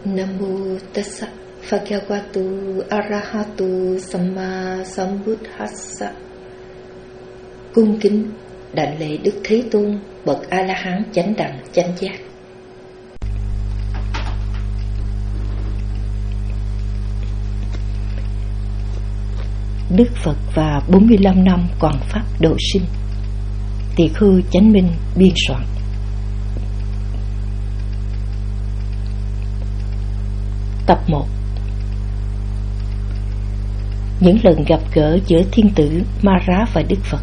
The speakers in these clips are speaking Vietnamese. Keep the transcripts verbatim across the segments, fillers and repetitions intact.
Namo tassa bhagavato arahato samma sambuddhassa. Cung kính đảnh lễ Đức Thế Tôn, bậc A La Hán chánh đẳng chánh giác. Đức Phật và bốn mươi lăm năm quảng pháp độ sinh. Tỳ Khưu Chánh Minh biên soạn. Tập một. Những lần gặp gỡ giữa thiên tử Ma Rá và Đức Phật.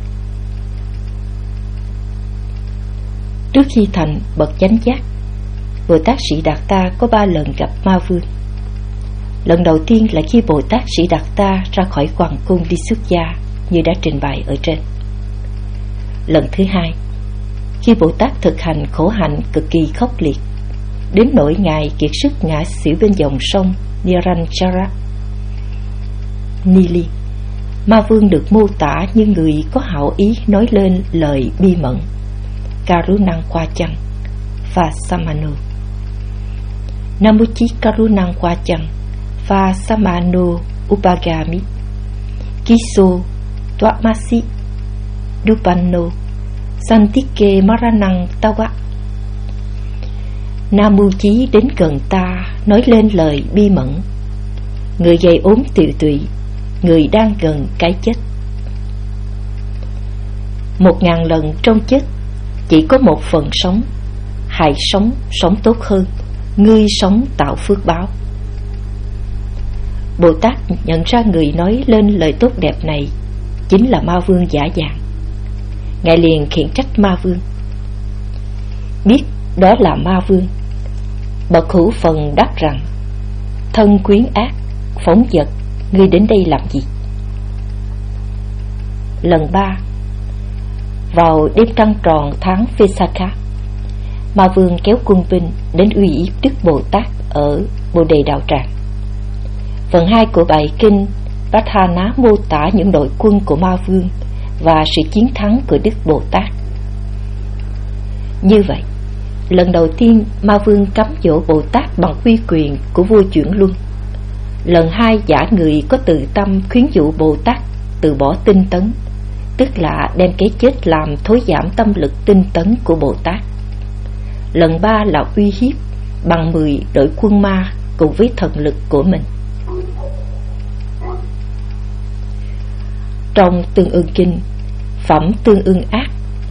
Trước khi thành bậc chánh giác, Bồ Tát Sĩ Đạt Ta có ba lần gặp Ma Vương. Lần đầu tiên là khi Bồ Tát Sĩ Đạt Ta ra khỏi hoàng cung đi xuất gia, như đã trình bày ở trên. Lần thứ hai, khi Bồ Tát thực hành khổ hạnh cực kỳ khốc liệt, đến nỗi Ngài kiệt sức ngã xỉu bên dòng sông Niranjara Nili. Ma Vương được mô tả như người có hảo ý nói lên lời bi mẫn, Karunang Qua Chăng và Samano. Namuchi Karunang Qua Chăng và Samano Upagami Kiso Twamasi Dupanno Santike Maranang Tawa. Nam Mưu Chí đến gần ta nói lên lời bi mẫn, người gầy ốm tiều tụy, người đang gần cái chết. Một ngàn lần trong chết chỉ có một phần sống, hãy sống, sống tốt hơn, ngươi sống tạo phước báo. Bồ Tát nhận ra người nói lên lời tốt đẹp này chính là Ma Vương giả dạng. Ngài liền khiển trách Ma Vương. Biết đó là Ma Vương, bậc hữu phần đáp rằng: thân quyến ác, phóng dật, ngươi đến đây làm gì? Lần ba, vào đêm trăng tròn tháng Vesakha, Ma Vương kéo quân binh đến uy yếp Đức Bồ Tát ở Bồ Đề Đạo Tràng. Phần hai của bài kinh Pratthana mô tả những đội quân của Ma Vương và sự chiến thắng của Đức Bồ Tát. Như vậy, lần đầu tiên Ma Vương cám dỗ Bồ Tát bằng uy quyền của vua chuyển luân. Lần hai giả người có từ tâm khuyến dụ Bồ Tát từ bỏ tinh tấn, tức là đem cái chết làm thối giảm tâm lực tinh tấn của Bồ Tát. Lần ba là uy hiếp bằng mười đội quân ma cùng với thần lực của mình. Trong Tương Ưng Kinh, phẩm Tương Ưng Ác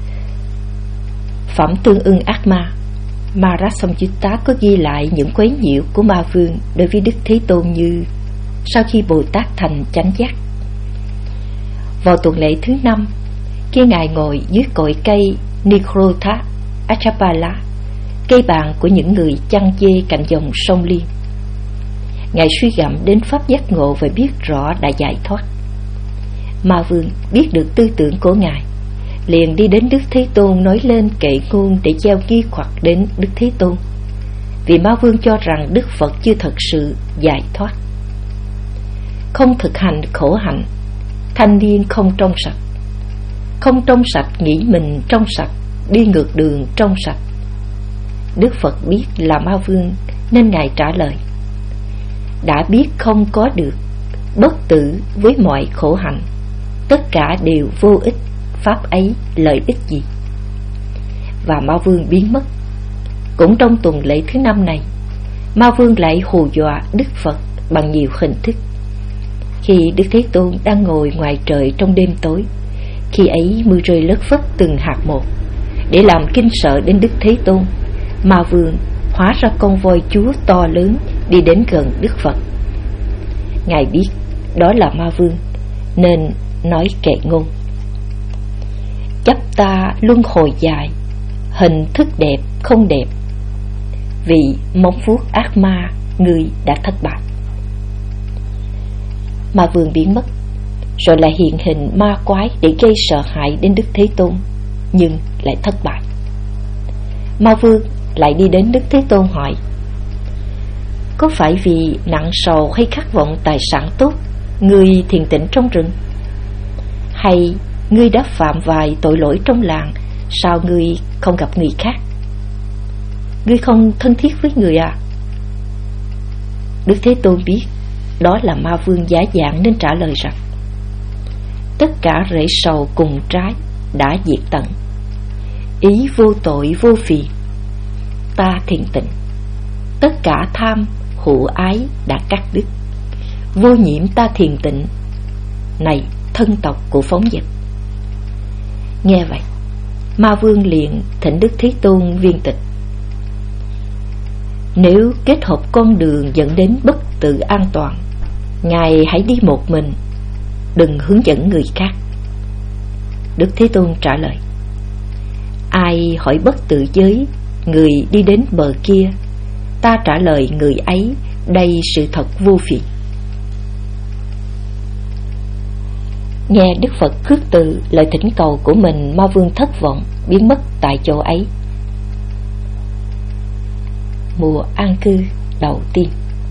Phẩm Tương Ưng Ác Ma, Marasamyutta có ghi lại những quấy nhiễu của Ma Vương đối với Đức Thế Tôn như sau khi Bồ Tát thành chánh giác. Vào tuần lễ thứ năm, khi Ngài ngồi dưới cội cây Nikrotha Achapala, cây bàn của những người chăn dê cạnh dòng sông Liên, Ngài suy gẫm đến pháp giác ngộ và biết rõ đã giải thoát. Ma Vương biết được tư tưởng của Ngài, liền đi đến Đức Thế Tôn nói lên kệ ngôn để gieo nghi hoặc đến Đức Thế Tôn, vì Ma Vương cho rằng Đức Phật chưa thật sự giải thoát. Không thực hành khổ hạnh, thanh niên không trong sạch. Không trong sạch nghĩ mình trong sạch, đi ngược đường trong sạch. Đức Phật biết là Ma Vương nên Ngài trả lời: đã biết không có được, bất tử với mọi khổ hạnh, tất cả đều vô ích, pháp ấy lợi ích gì? Và Ma Vương biến mất. Cũng trong tuần lễ thứ năm này, Ma Vương lại hù dọa Đức Phật bằng nhiều hình thức. Khi Đức Thế Tôn đang ngồi ngoài trời trong đêm tối, khi ấy mưa rơi lất phất từng hạt một, để làm kinh sợ đến Đức Thế Tôn, Ma Vương hóa ra con voi chúa to lớn đi đến gần Đức Phật. Ngài biết đó là Ma Vương nên nói kệ ngôn: chấp ta luân hồi dài, hình thức đẹp không đẹp, vì móng vuốt ác ma ngươi đã thất bại. Ma Vương biến mất, rồi lại hiện hình ma quái để gây sợ hãi đến Đức Thế Tôn, nhưng lại thất bại. Ma Vương lại đi đến Đức Thế Tôn hỏi: có phải vì nặng sầu hay khát vọng tài sản tốt, ngươi thiền tĩnh trong rừng? Hay ngươi đã phạm vài tội lỗi trong làng, sao ngươi không gặp người khác? Ngươi không thân thiết với người à? Đức Thế Tôn biết đó là ma vương giả dạng nên trả lời rằng: tất cả rễ sầu cùng trái đã diệt tận, ý vô tội vô phiền, ta thiền tịnh. Tất cả tham hữu ái đã cắt đứt, vô nhiễm ta thiền tịnh. Này thân tộc của phóng dật. Nghe vậy, ma vương liền thỉnh Đức Thế Tôn viên tịch: nếu kết hợp con đường dẫn đến bất tử an toàn, Ngài hãy đi một mình, đừng hướng dẫn người khác. Đức Thế Tôn trả lời: ai hỏi bất tử giới, người đi đến bờ kia, ta trả lời người ấy, đây sự thật vô phiền. Nghe Đức Phật khước từ lời thỉnh cầu của mình, ma vương thất vọng biến mất tại chỗ ấy. Mùa an cư đầu tiên.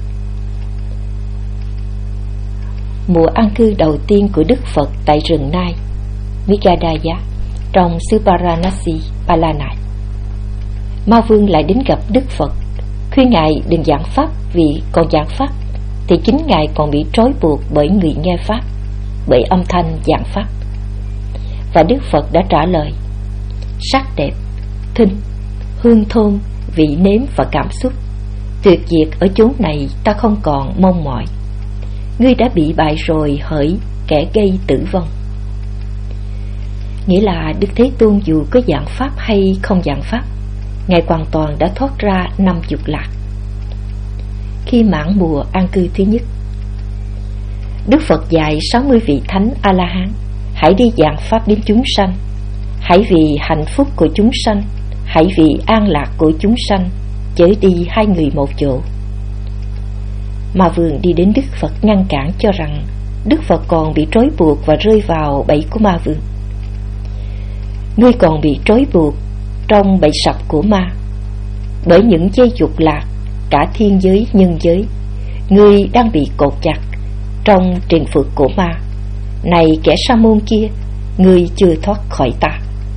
Mùa an cư đầu tiên của Đức Phật tại rừng Nai, Migadaya, trong xứ Varanasi, Palanai. Ma vương lại đến gặp Đức Phật, khuyên Ngài đừng giảng pháp, vì còn giảng pháp thì chính Ngài còn bị trói buộc bởi người nghe pháp, bởi âm thanh giảng pháp. Và Đức Phật đã trả lời: sắc đẹp, thinh, hương thơm, vị nếm và cảm xúc tuyệt diệt ở chốn này, ta không còn mong mỏi. Ngươi đã bị bại rồi hỡi kẻ gây tử vong. Nghĩa là Đức Thế Tôn dù có giảng pháp hay không giảng pháp, Ngài hoàn toàn đã thoát ra năm dục lạc. Khi mãn mùa an cư thứ nhất, Đức Phật dạy sáu mươi vị thánh A-la-hán: hãy đi giảng pháp đến chúng sanh, hãy vì hạnh phúc của chúng sanh, hãy vì an lạc của chúng sanh, chớ đi hai người một chỗ. Ma vương đi đến Đức Phật ngăn cản, cho rằng Đức Phật còn bị trói buộc và rơi vào bẫy của ma vương. Ngươi còn bị trói buộc trong bẫy sập của ma, bởi những dây dục lạc cả thiên giới nhân giới. Ngươi đang bị cột chặt trong triền phược của ma. Này kẻ sa môn kia, ngươi chưa thoát khỏi ta.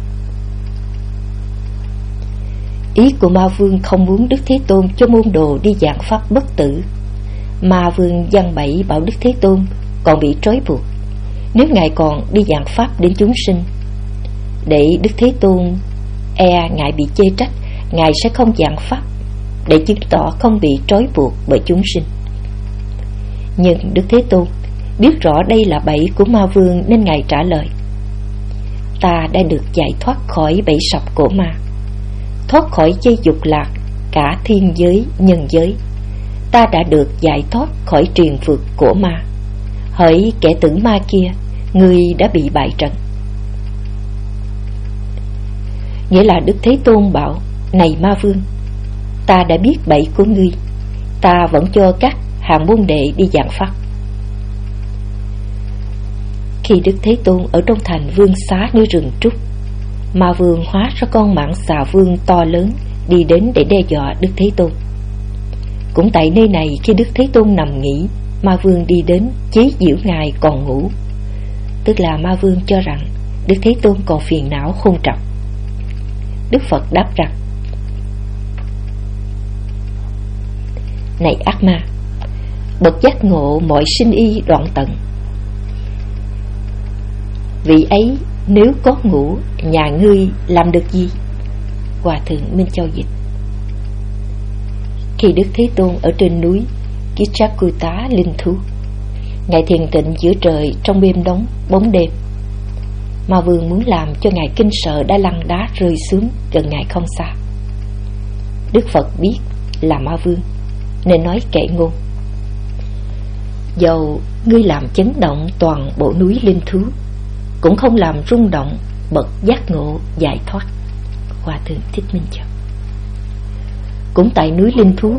Ý của ma vương không muốn Đức Thế Tôn cho môn đồ đi giảng pháp bất tử. Ma vương giăng bẫy bảo Đức Thế Tôn còn bị trói buộc, nếu Ngài còn đi giảng pháp đến chúng sinh, để Đức Thế Tôn e Ngài bị chê trách, Ngài sẽ không giảng pháp, để chứng tỏ không bị trói buộc bởi chúng sinh. Nhưng Đức Thế Tôn biết rõ đây là bẫy của ma vương, nên Ngài trả lời: ta đã được giải thoát khỏi bẫy sập của ma, thoát khỏi dây dục lạc cả thiên giới nhân giới. Ta đã được giải thoát khỏi triền phược của ma. Hỡi kẻ tử ma kia, ngươi đã bị bại trận. Nghĩa là Đức Thế Tôn bảo: này ma vương, ta đã biết bẫy của ngươi, ta vẫn cho các hàng môn đệ đi giảng pháp. Khi Đức Thế Tôn ở trong thành Vương Xá nơi rừng trúc, ma vương hóa ra con mãng xà vương to lớn đi đến để đe dọa Đức Thế Tôn. Cũng tại nơi này, khi Đức Thế Tôn nằm nghỉ, ma vương đi đến chế giễu Ngài còn ngủ. Tức là ma vương cho rằng Đức Thế Tôn còn phiền não khôn trọng. Đức Phật đáp rằng: này ác ma, bậc giác ngộ mọi sinh y đoạn tận. Vị ấy nếu có ngủ, nhà ngươi làm được gì? Hòa thượng Minh Châu dịch. Khi Đức Thế Tôn ở trên núi Kichakuta linh thú, Ngài thiền tịnh giữa trời trong đêm đóng bóng đêm. Ma vương muốn làm cho Ngài kinh sợ đã lăn đá rơi xuống gần Ngài không xa. Đức Phật biết là ma vương nên nói kệ ngôn: dầu ngươi làm chấn động toàn bộ núi linh thú, cũng không làm rung động bậc giác ngộ giải thoát. Hòa thượng Thích Minh Châu. Cũng tại núi linh thú,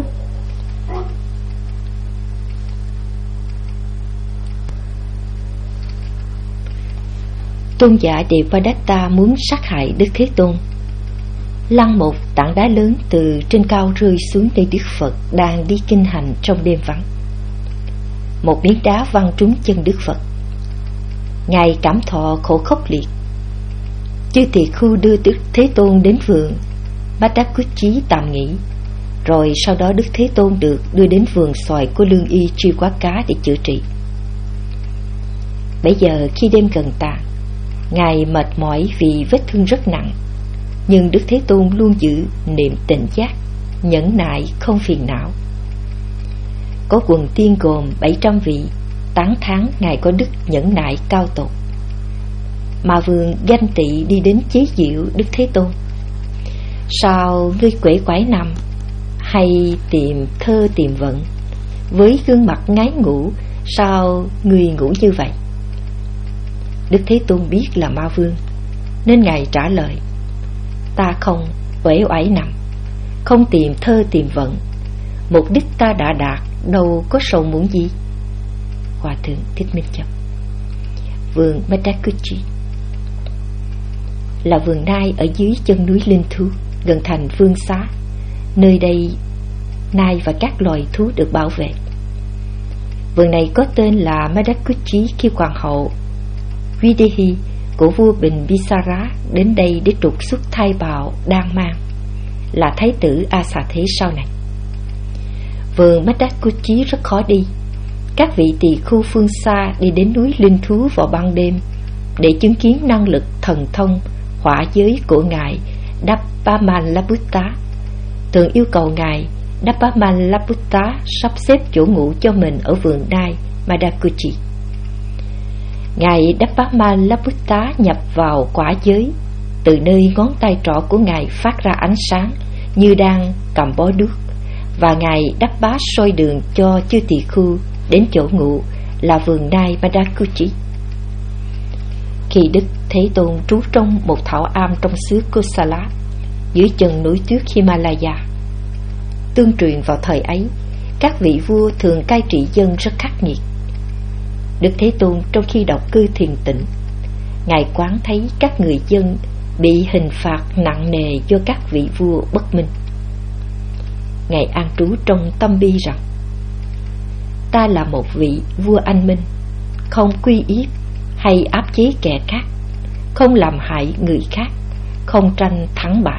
tôn giả Devadatta muốn sát hại Đức Thế Tôn, lăn một tảng đá lớn từ trên cao rơi xuống nơi Đức Phật đang đi kinh hành trong đêm vắng. Một miếng đá văng trúng chân Đức Phật. Ngài cảm thọ khổ khốc liệt. Chư tỳ khưu đưa Đức Thế Tôn đến vườn Badakuchi tạm nghỉ. Rồi sau đó Đức Thế Tôn được đưa đến vườn xoài của lương y Tri Quá Cá để chữa trị. Bây giờ khi đêm gần tàn, Ngài mệt mỏi vì vết thương rất nặng, nhưng Đức Thế Tôn luôn giữ niệm tỉnh giác, nhẫn nại không phiền não. Có quần tiên gồm bảy trăm vị tán thán Ngài có đức nhẫn nại cao tột. Ma Vương ganh tị đi đến chế giễu Đức Thế Tôn: sao ngươi quể quải nằm, hay tìm thơ tìm vận, với gương mặt ngái ngủ, sao ngươi ngủ như vậy? Đức Thế Tôn biết là Ma Vương, nên Ngài trả lời: ta không uể oải nằm, không tìm thơ tìm vận, mục đích ta đã đạt, đâu có sầu muốn gì. Hòa thượng Thích Minh Châu. Vườn Madakuchi là vườn nai ở dưới chân núi Linh Thú, gần thành Vương Xá. Nơi đây nai và các loài thú được bảo vệ. Vườn này có tên là Madakuchi khi hoàng hậu Videhi của vua Bình Bisara đến đây để trục xuất thai bào đang mang, là thái tử A Xà Thế sau này. Vườn Madakuchi rất khó đi. Các vị tỳ khu phương xa đi đến núi Linh Thú vào ban đêm để chứng kiến năng lực thần thông hỏa giới của ngài Dabbamalabutta, thường yêu cầu ngài Dabbamalabutta sắp xếp chỗ ngủ cho mình ở vườn nai Madakuchi. Ngài Dabbamalabutta nhập vào quả giới, từ nơi ngón tay trỏ của ngài phát ra ánh sáng như đang cầm bó đuốc, và ngài đắp bá soi đường cho chư tỳ khu đến chỗ ngủ là vườn nai Madakuchi. Khi Đức Thế Tôn trú trong một thảo am trong xứ Kosala dưới chân núi tuyết Himalaya, tương truyền vào thời ấy các vị vua thường cai trị dân rất khắc nghiệt. Đức Thế Tôn trong khi độc cư thiền tịnh, ngài quán thấy các người dân bị hình phạt nặng nề do các vị vua bất minh. Ngài an trú trong tâm bi rằng: ta là một vị vua anh minh, không quy yếp hay áp chế kẻ khác, không làm hại người khác, không tranh thắng bại.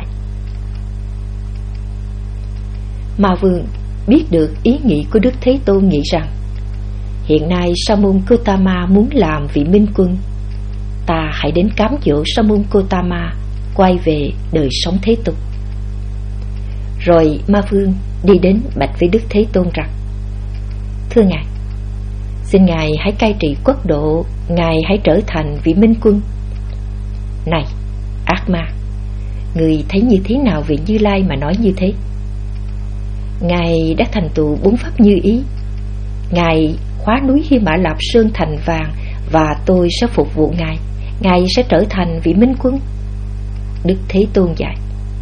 Ma Vương biết được ý nghĩ của Đức Thế Tôn, nghĩ rằng: hiện nay Sa môn Gotama muốn làm vị minh quân, ta hãy đến cám dỗ Sa môn Gotama quay về đời sống thế tục. Rồi Ma Vương đi đến bạch với Đức Thế Tôn rằng: thưa ngài, xin ngài hãy cai trị quốc độ, ngài hãy trở thành vị minh quân. Này ác ma, người thấy như thế nào về Như Lai mà nói như thế? Ngài đã thành tựu bốn pháp như ý, ngài khóa núi Hy Mã Lạp Sơn thành vàng, và tôi sẽ phục vụ ngài, ngài sẽ trở thành vị minh quân. Đức Thế Tôn dạy: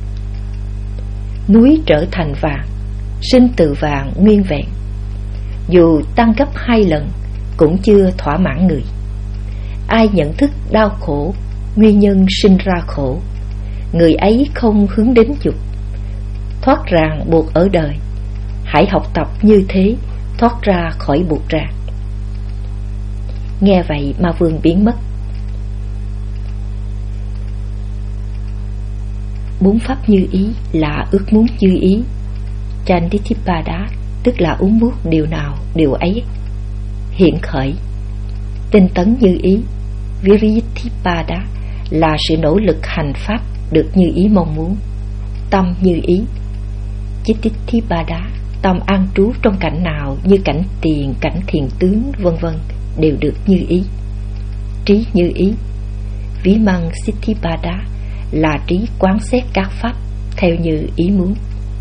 núi trở thành vàng, sinh từ vàng nguyên vẹn, dù tăng gấp hai lần cũng chưa thỏa mãn người. Ai nhận thức đau khổ, nguyên nhân sinh ra khổ, người ấy không hướng đến dục, thoát ràng buộc ở đời. Hãy học tập như thế, thoát ra khỏi buộc ràng. Nghe vậy Ma Vương biến mất. Bốn pháp như ý là ước muốn như ý. Chandithipada tức là uống bút điều nào điều ấy hiện khởi. Tinh tấn như ý. Virithipada là sự nỗ lực hành pháp được như ý mong muốn. Tâm như ý. Chittithipada tâm an trú trong cảnh nào, như cảnh tiền, cảnh thiền tướng vân vân đều được như ý. Trí như ý. Vimang Siddhipada là trí quán xét các pháp theo như ý muốn.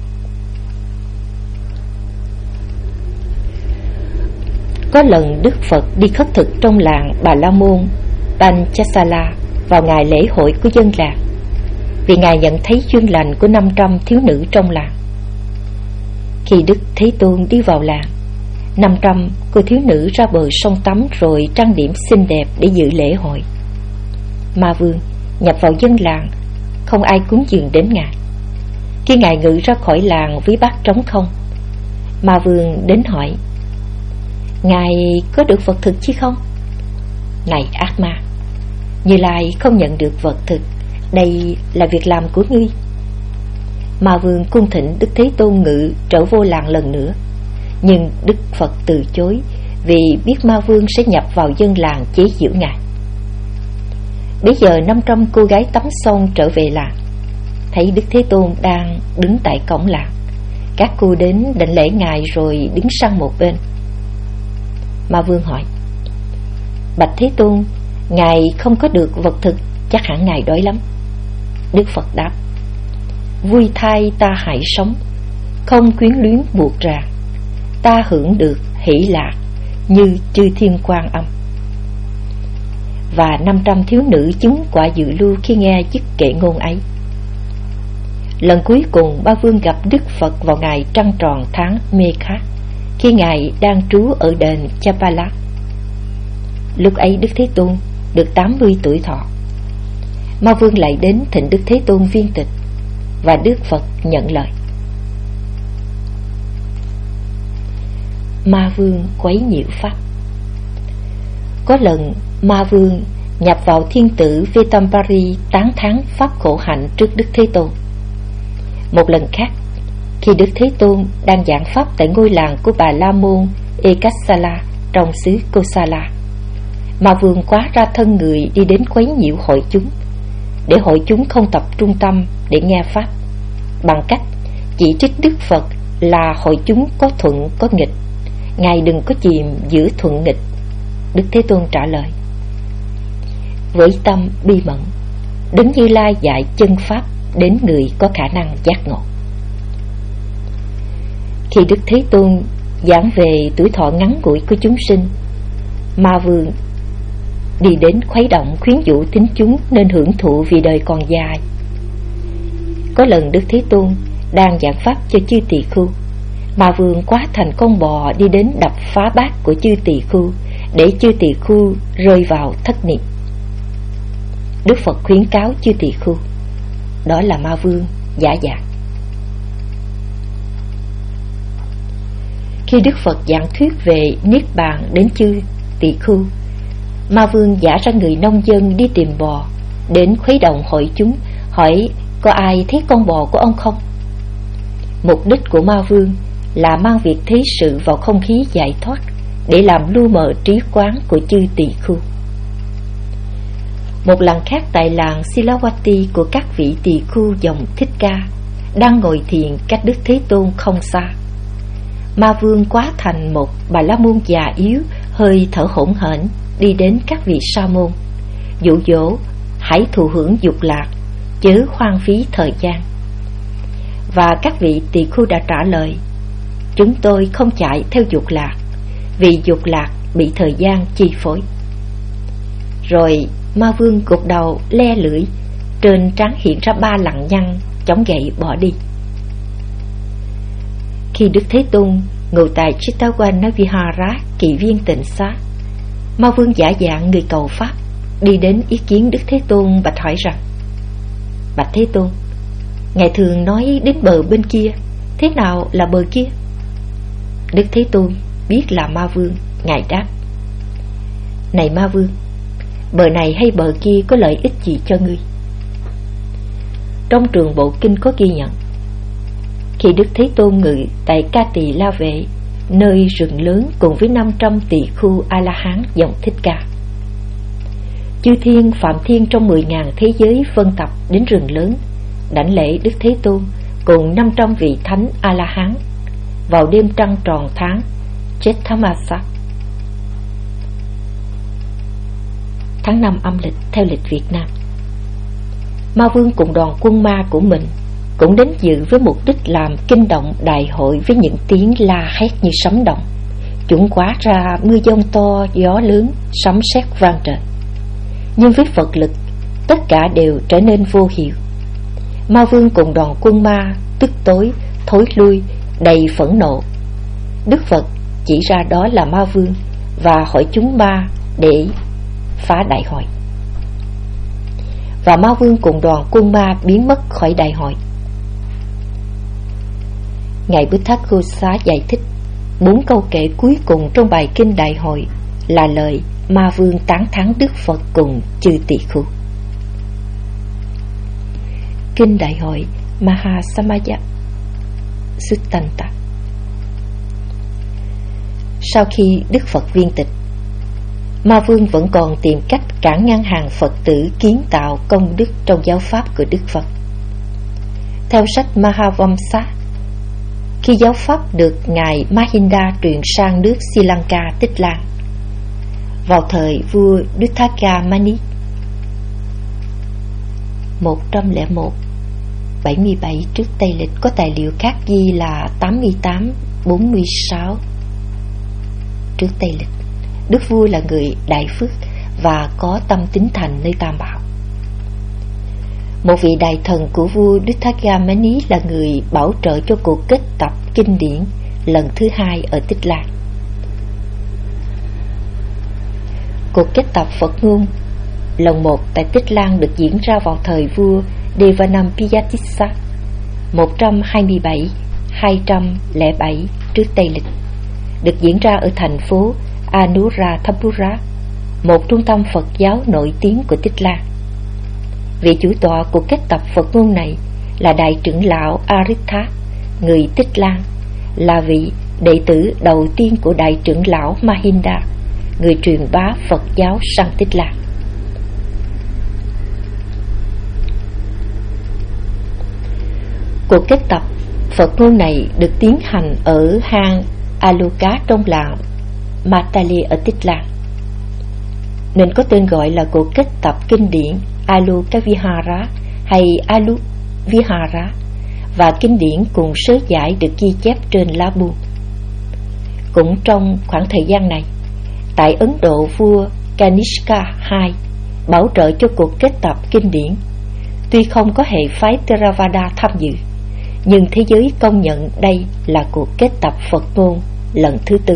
Có lần Đức Phật đi khất thực trong làng Bà La Môn Panchasala vào ngày lễ hội của dân làng, vì ngài nhận thấy duyên lành của năm trăm thiếu nữ trong làng. Khi Đức Thế Tôn đi vào làng, năm trăm cô thiếu nữ ra bờ sông tắm rồi trang điểm xinh đẹp để dự lễ hội. Ma Vương nhập vào dân làng, không ai cúng dường đến ngài. Khi ngài ngự ra khỏi làng với bát trống không, Ma Vương đến hỏi: ngài có được vật thực chứ không? Này ác ma, Như Lai không nhận được vật thực, đây là việc làm của ngươi. Ma Vương cung thỉnh Đức Thế Tôn ngự trở vô làng lần nữa, nhưng Đức Phật từ chối vì biết Ma Vương sẽ nhập vào dân làng chế giễu ngài. Bây giờ năm trăm cô gái tắm xong trở về làng, thấy Đức Thế Tôn đang đứng tại cổng làng. Các cô đến đảnh lễ ngài rồi đứng sang một bên. Ma Vương hỏi: Bạch Thế Tôn, ngài không có được vật thực, chắc hẳn ngài đói lắm. Đức Phật đáp: Vui thay ta hãy sống, không quyến luyến buộc ràng. Ta hưởng được hỷ lạc như chư thiên quan âm. Và năm trăm thiếu nữ chứng quả dự lưu khi nghe dứt kệ ngôn ấy. Lần cuối cùng Ma Vương gặp Đức Phật vào ngày trăng tròn tháng Mekha, khi ngài đang trú ở đền Chapala. Lúc ấy Đức Thế Tôn được tám mươi tuổi thọ. Ma Vương lại đến thỉnh Đức Thế Tôn viên tịch, và Đức Phật nhận lời. Ma Vương quấy nhiễu pháp. Có lần Ma Vương nhập vào thiên tử Vetampari tán thán pháp khổ hạnh trước Đức Thế Tôn. Một lần khác, khi Đức Thế Tôn đang giảng pháp tại ngôi làng của bà La Môn Ekasala trong xứ Kosala, Ma Vương quá ra thân người đi đến quấy nhiễu hội chúng, để hội chúng không tập trung tâm để nghe pháp, bằng cách chỉ trích Đức Phật là hội chúng có thuận có nghịch, ngài đừng có chìm giữa thuận nghịch. Đức Thế Tôn trả lời: Với tâm bi mẫn, Đấng Như Lai dạy chân pháp đến người có khả năng giác ngộ. Khi Đức Thế Tôn giảng về tuổi thọ ngắn ngủi của chúng sinh, Ma Vương đi đến khuấy động khuyến dụ thính chúng nên hưởng thụ vì đời còn dài. Có lần Đức Thế Tôn đang giảng pháp cho chư tỳ khưu, Ma Vương quá thành con bò đi đến đập phá bát của chư tỳ khưu, để chư tỳ khưu rơi vào thất niệm. Đức Phật khuyến cáo chư tỳ khưu, đó là Ma Vương giả dạng. Khi Đức Phật giảng thuyết về niết bàn đến chư tỳ khưu, Ma Vương giả ra người nông dân đi tìm bò, đến khuấy động hội chúng, hỏi có ai thấy con bò của ông không. Mục đích của Ma Vương là mang việc thế sự vào không khí giải thoát, để làm lu mờ trí quán của chư tỳ khưu. Một lần khác tại làng Silawati của các vị tỳ khưu dòng Thích Ca đang ngồi thiền cách Đức Thế Tôn không xa, Ma Vương quá thành một bà la môn già yếu, hơi thở hổn hển, đi đến các vị sa môn, dụ dỗ hãy thụ hưởng dục lạc, chớ hoang phí thời gian. Và các vị tỳ khưu đã trả lời: Chúng tôi không chạy theo dục lạc, vì dục lạc bị thời gian chi phối. Rồi Ma Vương gục đầu le lưỡi, trên trán hiện ra ba lằn nhăn, chống gậy bỏ đi. Khi Đức Thế Tôn ngồi tại Chittawana Vihara, kỳ viên tịnh xá, Ma Vương giả dạng người cầu pháp đi đến ý kiến Đức Thế Tôn, bạch hỏi rằng: Bạch Thế Tôn, ngài thường nói đến bờ bên kia, thế nào là bờ kia? Đức Thế Tôn biết là Ma Vương, ngài đáp: Này Ma Vương, bờ này hay bờ kia có lợi ích gì cho ngươi? Trong Trường Bộ Kinh có ghi nhận, khi Đức Thế Tôn ngự tại Ca Tỳ La Vệ, nơi rừng lớn cùng với năm trăm tỳ khưu A La Hán dòng Thích Ca, chư thiên phạm thiên trong mười ngàn thế giới phân tập đến rừng lớn đảnh lễ Đức Thế Tôn cùng năm trăm vị thánh A La Hán vào đêm trăng tròn tháng Chaithamasa, tháng năm âm lịch theo lịch Việt Nam. Ma Vương cùng đoàn quân ma của mình cũng đến dự với mục đích làm kinh động đại hội với những tiếng la hét như sấm động. Chúng quá ra mưa giông to, gió lớn, sấm sét vang trời. Nhưng với Phật lực, tất cả đều trở nên vô hiệu. Ma Vương cùng đoàn quân ma tức tối, thối lui, đầy phẫn nộ. Đức Phật chỉ ra đó là Ma Vương và hỏi chúng ma để phá đại hội. Và Ma Vương cùng đoàn quân ma biến mất khỏi đại hội. Ngài Buddhaghosa giải thích bốn câu kệ cuối cùng trong bài kinh đại hội là lời Ma Vương tán thán Đức Phật cùng chư tỳ khưu. Kinh đại hội, Mahasamaya Suttanta. Sau khi Đức Phật viên tịch, Ma Vương vẫn còn tìm cách cản ngăn hàng Phật tử kiến tạo công đức trong giáo pháp của Đức Phật. Theo sách Mahavamsa, khi giáo pháp được ngài Mahinda truyền sang nước Sri Lanka Tích Lan vào thời vua Dutthagamani một trăm lẻ một bảy mươi bảy trước Tây lịch, có tài liệu khác ghi là tám mươi tám bốn mươi sáu trước Tây lịch. Đức vua là người đại phước và có tâm tín thành nơi Tam Bảo. Một vị đại thần của vua Dutthagamani là người bảo trợ cho cuộc kết tập kinh điển lần thứ hai ở Tích Lan. Cuộc kết tập Phật ngôn lần một tại Tích Lan được diễn ra vào thời vua Devanampiyatissa một trăm hai mươi bảy đến hai trăm lẻ bảy trước Tây lịch, được diễn ra ở thành phố Anuradhapura, một trung tâm Phật giáo nổi tiếng của Tích Lan. Vị chủ tọa của kết tập Phật ngôn này là đại trưởng lão Aritha, người Tích Lan, là vị đệ tử đầu tiên của đại trưởng lão Mahinda, người truyền bá Phật giáo sang Tích Lan. Cuộc kết tập Phật ngôn này được tiến hành ở hang Aluka trong làng Matali ở Tích Lan, nên có tên gọi là cuộc kết tập kinh điển Alokavihara hay Aluvihara, và kinh điển cùng sớ giải được ghi chép trên lá buông. Cũng trong khoảng thời gian này, tại Ấn Độ, vua Kanishka đệ nhị bảo trợ cho cuộc kết tập kinh điển. Tuy không có hệ phái Theravada tham dự, nhưng thế giới công nhận đây là cuộc kết tập Phật ngôn lần thứ tư.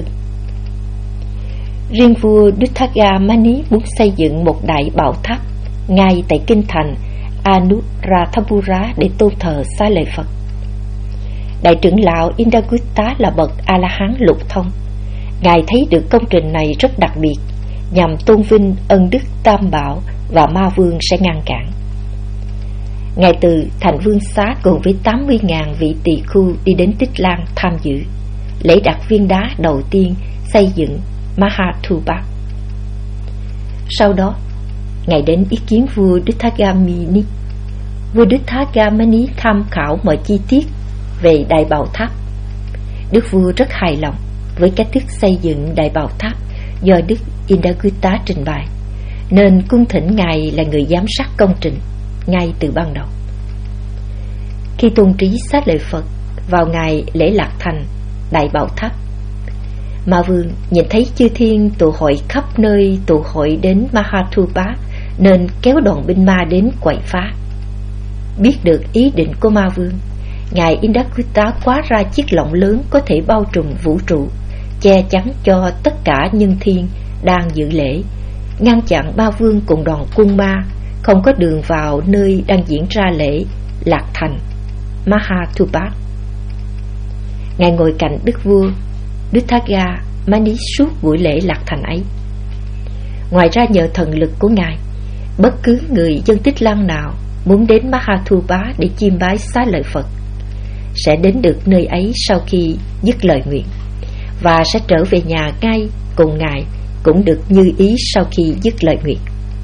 Riêng vua Dutthagamani muốn xây dựng một đại bảo tháp ngay tại kinh thành Anuradhapura để tôn thờ Xá Lợi Phật. Đại trưởng lão Indagutta là bậc A-la-hán lục thông. Ngài thấy được công trình này rất đặc biệt, nhằm tôn vinh ân đức Tam Bảo, và Ma Vương sẽ ngăn cản. Ngài từ thành Vương Xá cùng với tám mươi nghìn vị tỳ khu đi đến Tích Lan tham dự lễ đặt viên đá đầu tiên xây dựng Mahathuba. Sau đó, Ngài đến ý kiến vua Dutthagamani. Vua Dutthagamani tham khảo mọi chi tiết về đại bảo tháp. Đức vua rất hài lòng với cách thức xây dựng đại bảo tháp do Đức Indagutta trình bày, nên cung thỉnh Ngài là người giám sát công trình ngay từ ban đầu. Khi tôn trí Xá Lợi Phật vào ngày lễ lạc thành đại bảo tháp, Ma Vương nhìn thấy chư thiên tụ hội khắp nơi tụ hội đến Mahathuba, nên kéo đoàn binh ma đến quậy phá. Biết được ý định của Ma Vương, Ngài Indagutta khóa ra chiếc lọng lớn có thể bao trùm vũ trụ, che chắn cho tất cả nhân thiên đang dự lễ, ngăn chặn Ma Vương cùng đoàn quân ma không có đường vào nơi đang diễn ra lễ lạc thành Mahathuba. Ngài ngồi cạnh đức vua Dutthagamani suốt buổi lễ lạc thành ấy. Ngoài ra, nhờ thần lực của Ngài, bất cứ người dân Tích Lan nào muốn đến Mahathuba để chiêm bái Xá Lợi Phật sẽ đến được nơi ấy sau khi dứt lời nguyện, và sẽ trở về nhà ngay cùng Ngài, cũng được như ý sau khi dứt lời nguyện.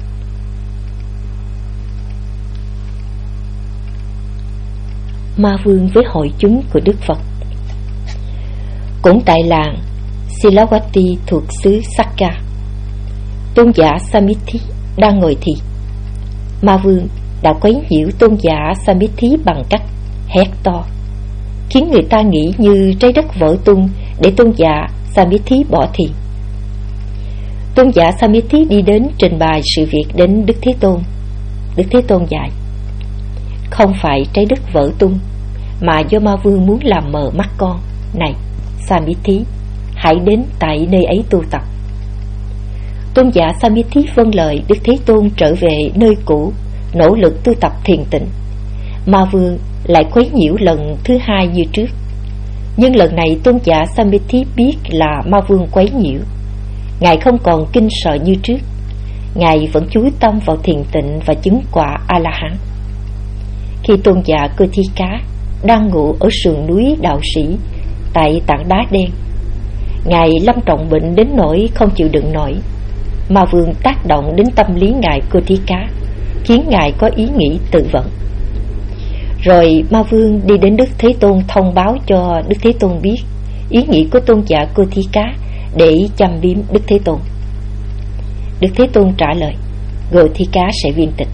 Ma Vương với hội chúng của Đức Phật. Cũng tại làng Silawati thuộc xứ Sakka, tôn giả Samithi đang ngồi thiền. Ma Vương đã quấy nhiễu tôn giả Samithi bằng cách hét to, khiến người ta nghĩ như trái đất vỡ tung để tôn giả Samithi bỏ thiền. Tôn giả Samithi đi đến trình bày sự việc đến Đức Thế Tôn. Đức Thế Tôn dạy: không phải trái đất vỡ tung, mà do Ma Vương muốn làm mờ mắt con. Này Samithi, hãy đến tại nơi ấy tu tập. Tôn giả Samithi vâng lời Đức Thế Tôn, trở về nơi cũ, nỗ lực tu tập thiền tịnh. Ma Vương lại quấy nhiễu lần thứ hai như trước, nhưng lần này tôn giả Samithi biết là Ma Vương quấy nhiễu. Ngài không còn kinh sợ như trước, Ngài vẫn chú tâm vào thiền tịnh và chứng quả A-la-hán. Khi tôn giả Cơ Thi Cá đang ngủ ở sườn núi Đạo Sĩ tại tảng đá đen, ngài lâm trọng bệnh đến nỗi không chịu đựng nổi. Ma Vương tác động đến tâm lý ngài Cơ Thi Cá, khiến ngài có ý nghĩ tự vẫn. Rồi Ma Vương đi đến Đức Thế Tôn thông báo cho Đức Thế Tôn biết ý nghĩ của tôn giả Cơ Thi Cá để châm biếm Đức Thế Tôn. Đức Thế Tôn trả lời: Cơ Thi Cá sẽ viên tịch.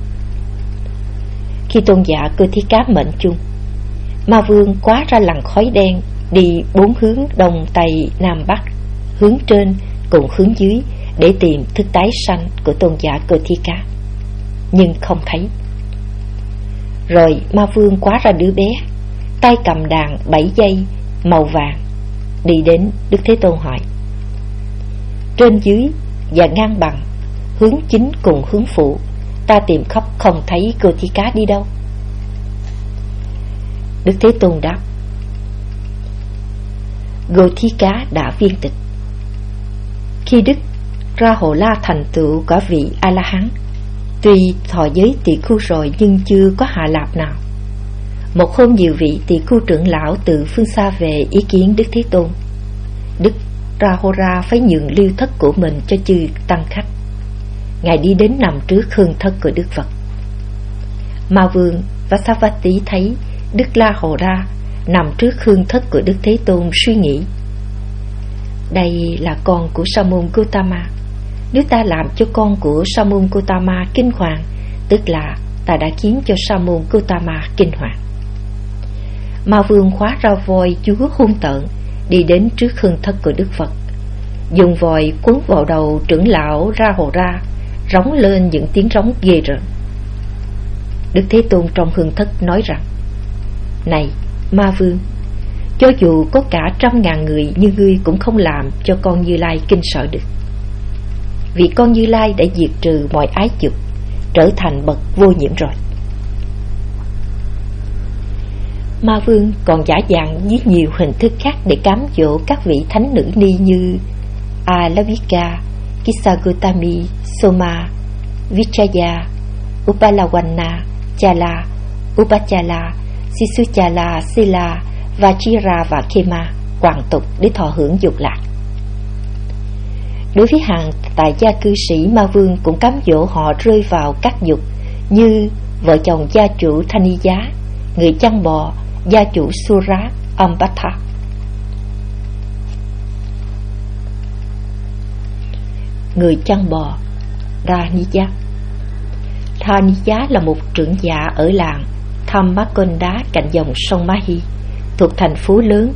Khi tôn giả Cơ Thi Cá mệnh chung, Ma Vương quá ra làn khói đen, đi bốn hướng đông tây nam bắc, hướng trên cùng hướng dưới, để tìm thức tái sanh của tôn giả Cơ Thi Cá, nhưng không thấy. Rồi Ma Vương quá ra đứa bé, tay cầm đàn bảy dây màu vàng, đi đến Đức Thế Tôn hỏi: trên dưới và ngang bằng, hướng chính cùng hướng phụ, ta tìm khắp không thấy Cơ Thi Cá đi đâu. Đức Thế Tôn đáp: Cơ Thi Cá đã viên tịch. Khi Đức Ra Hồ La thành tựu cả vị A-la-hán, tuy thọ giới tỳ khưu rồi nhưng chưa có hạ lạp nào. Một hôm nhiều vị tỳ khưu trưởng lão từ phương xa về ý kiến Đức Thế Tôn. Đức Ra Hồ Ra phải nhường liêu thất của mình cho chư tăng khách. Ngài đi đến nằm trước hương thất của Đức Phật. Ma Vương Vasavati thấy Đức La Hồ Ra nằm trước hương thất của Đức Thế Tôn, suy nghĩ: đây là con của Sa môn Gotama. Nếu ta làm cho con của Sa môn Gotama kinh hoàng, tức là ta đã khiến cho Sa môn Gotama kinh hoàng. Ma Vương khóa ra voi chúa hung tợn, đi đến trước hương thất của Đức Phật, dùng vòi quấn vào đầu trưởng lão Ra Hồ Ra, rống lên những tiếng rống ghê rợn. Đức Thế Tôn trong hương thất nói rằng: này Ma Vương, cho dù có cả trăm ngàn người như ngươi cũng không làm cho con Như Lai kinh sợ được, vì con Như Lai đã diệt trừ mọi ái dục, trở thành bậc vô nhiễm rồi. Ma Vương còn giả dạng với nhiều hình thức khác để cám dỗ các vị thánh nữ ni như Alavika, Kisagotami, Soma, Vichaya, Upalawanna, Chala, Upachala, Sisuchala, Sila, Vajira và Khema hoàn tục để thọ hưởng dục lạc. Đối với hàng tại gia cư sĩ, Ma Vương cũng cám dỗ họ rơi vào các dục như vợ chồng gia chủ Thani Giá, người chăn bò, gia chủ Sura Ambata. Người chăn bò Raniya. Raniya là một trưởng giả ở làng Thammakonda cạnh dòng sông Mahi, thuộc thành phố lớn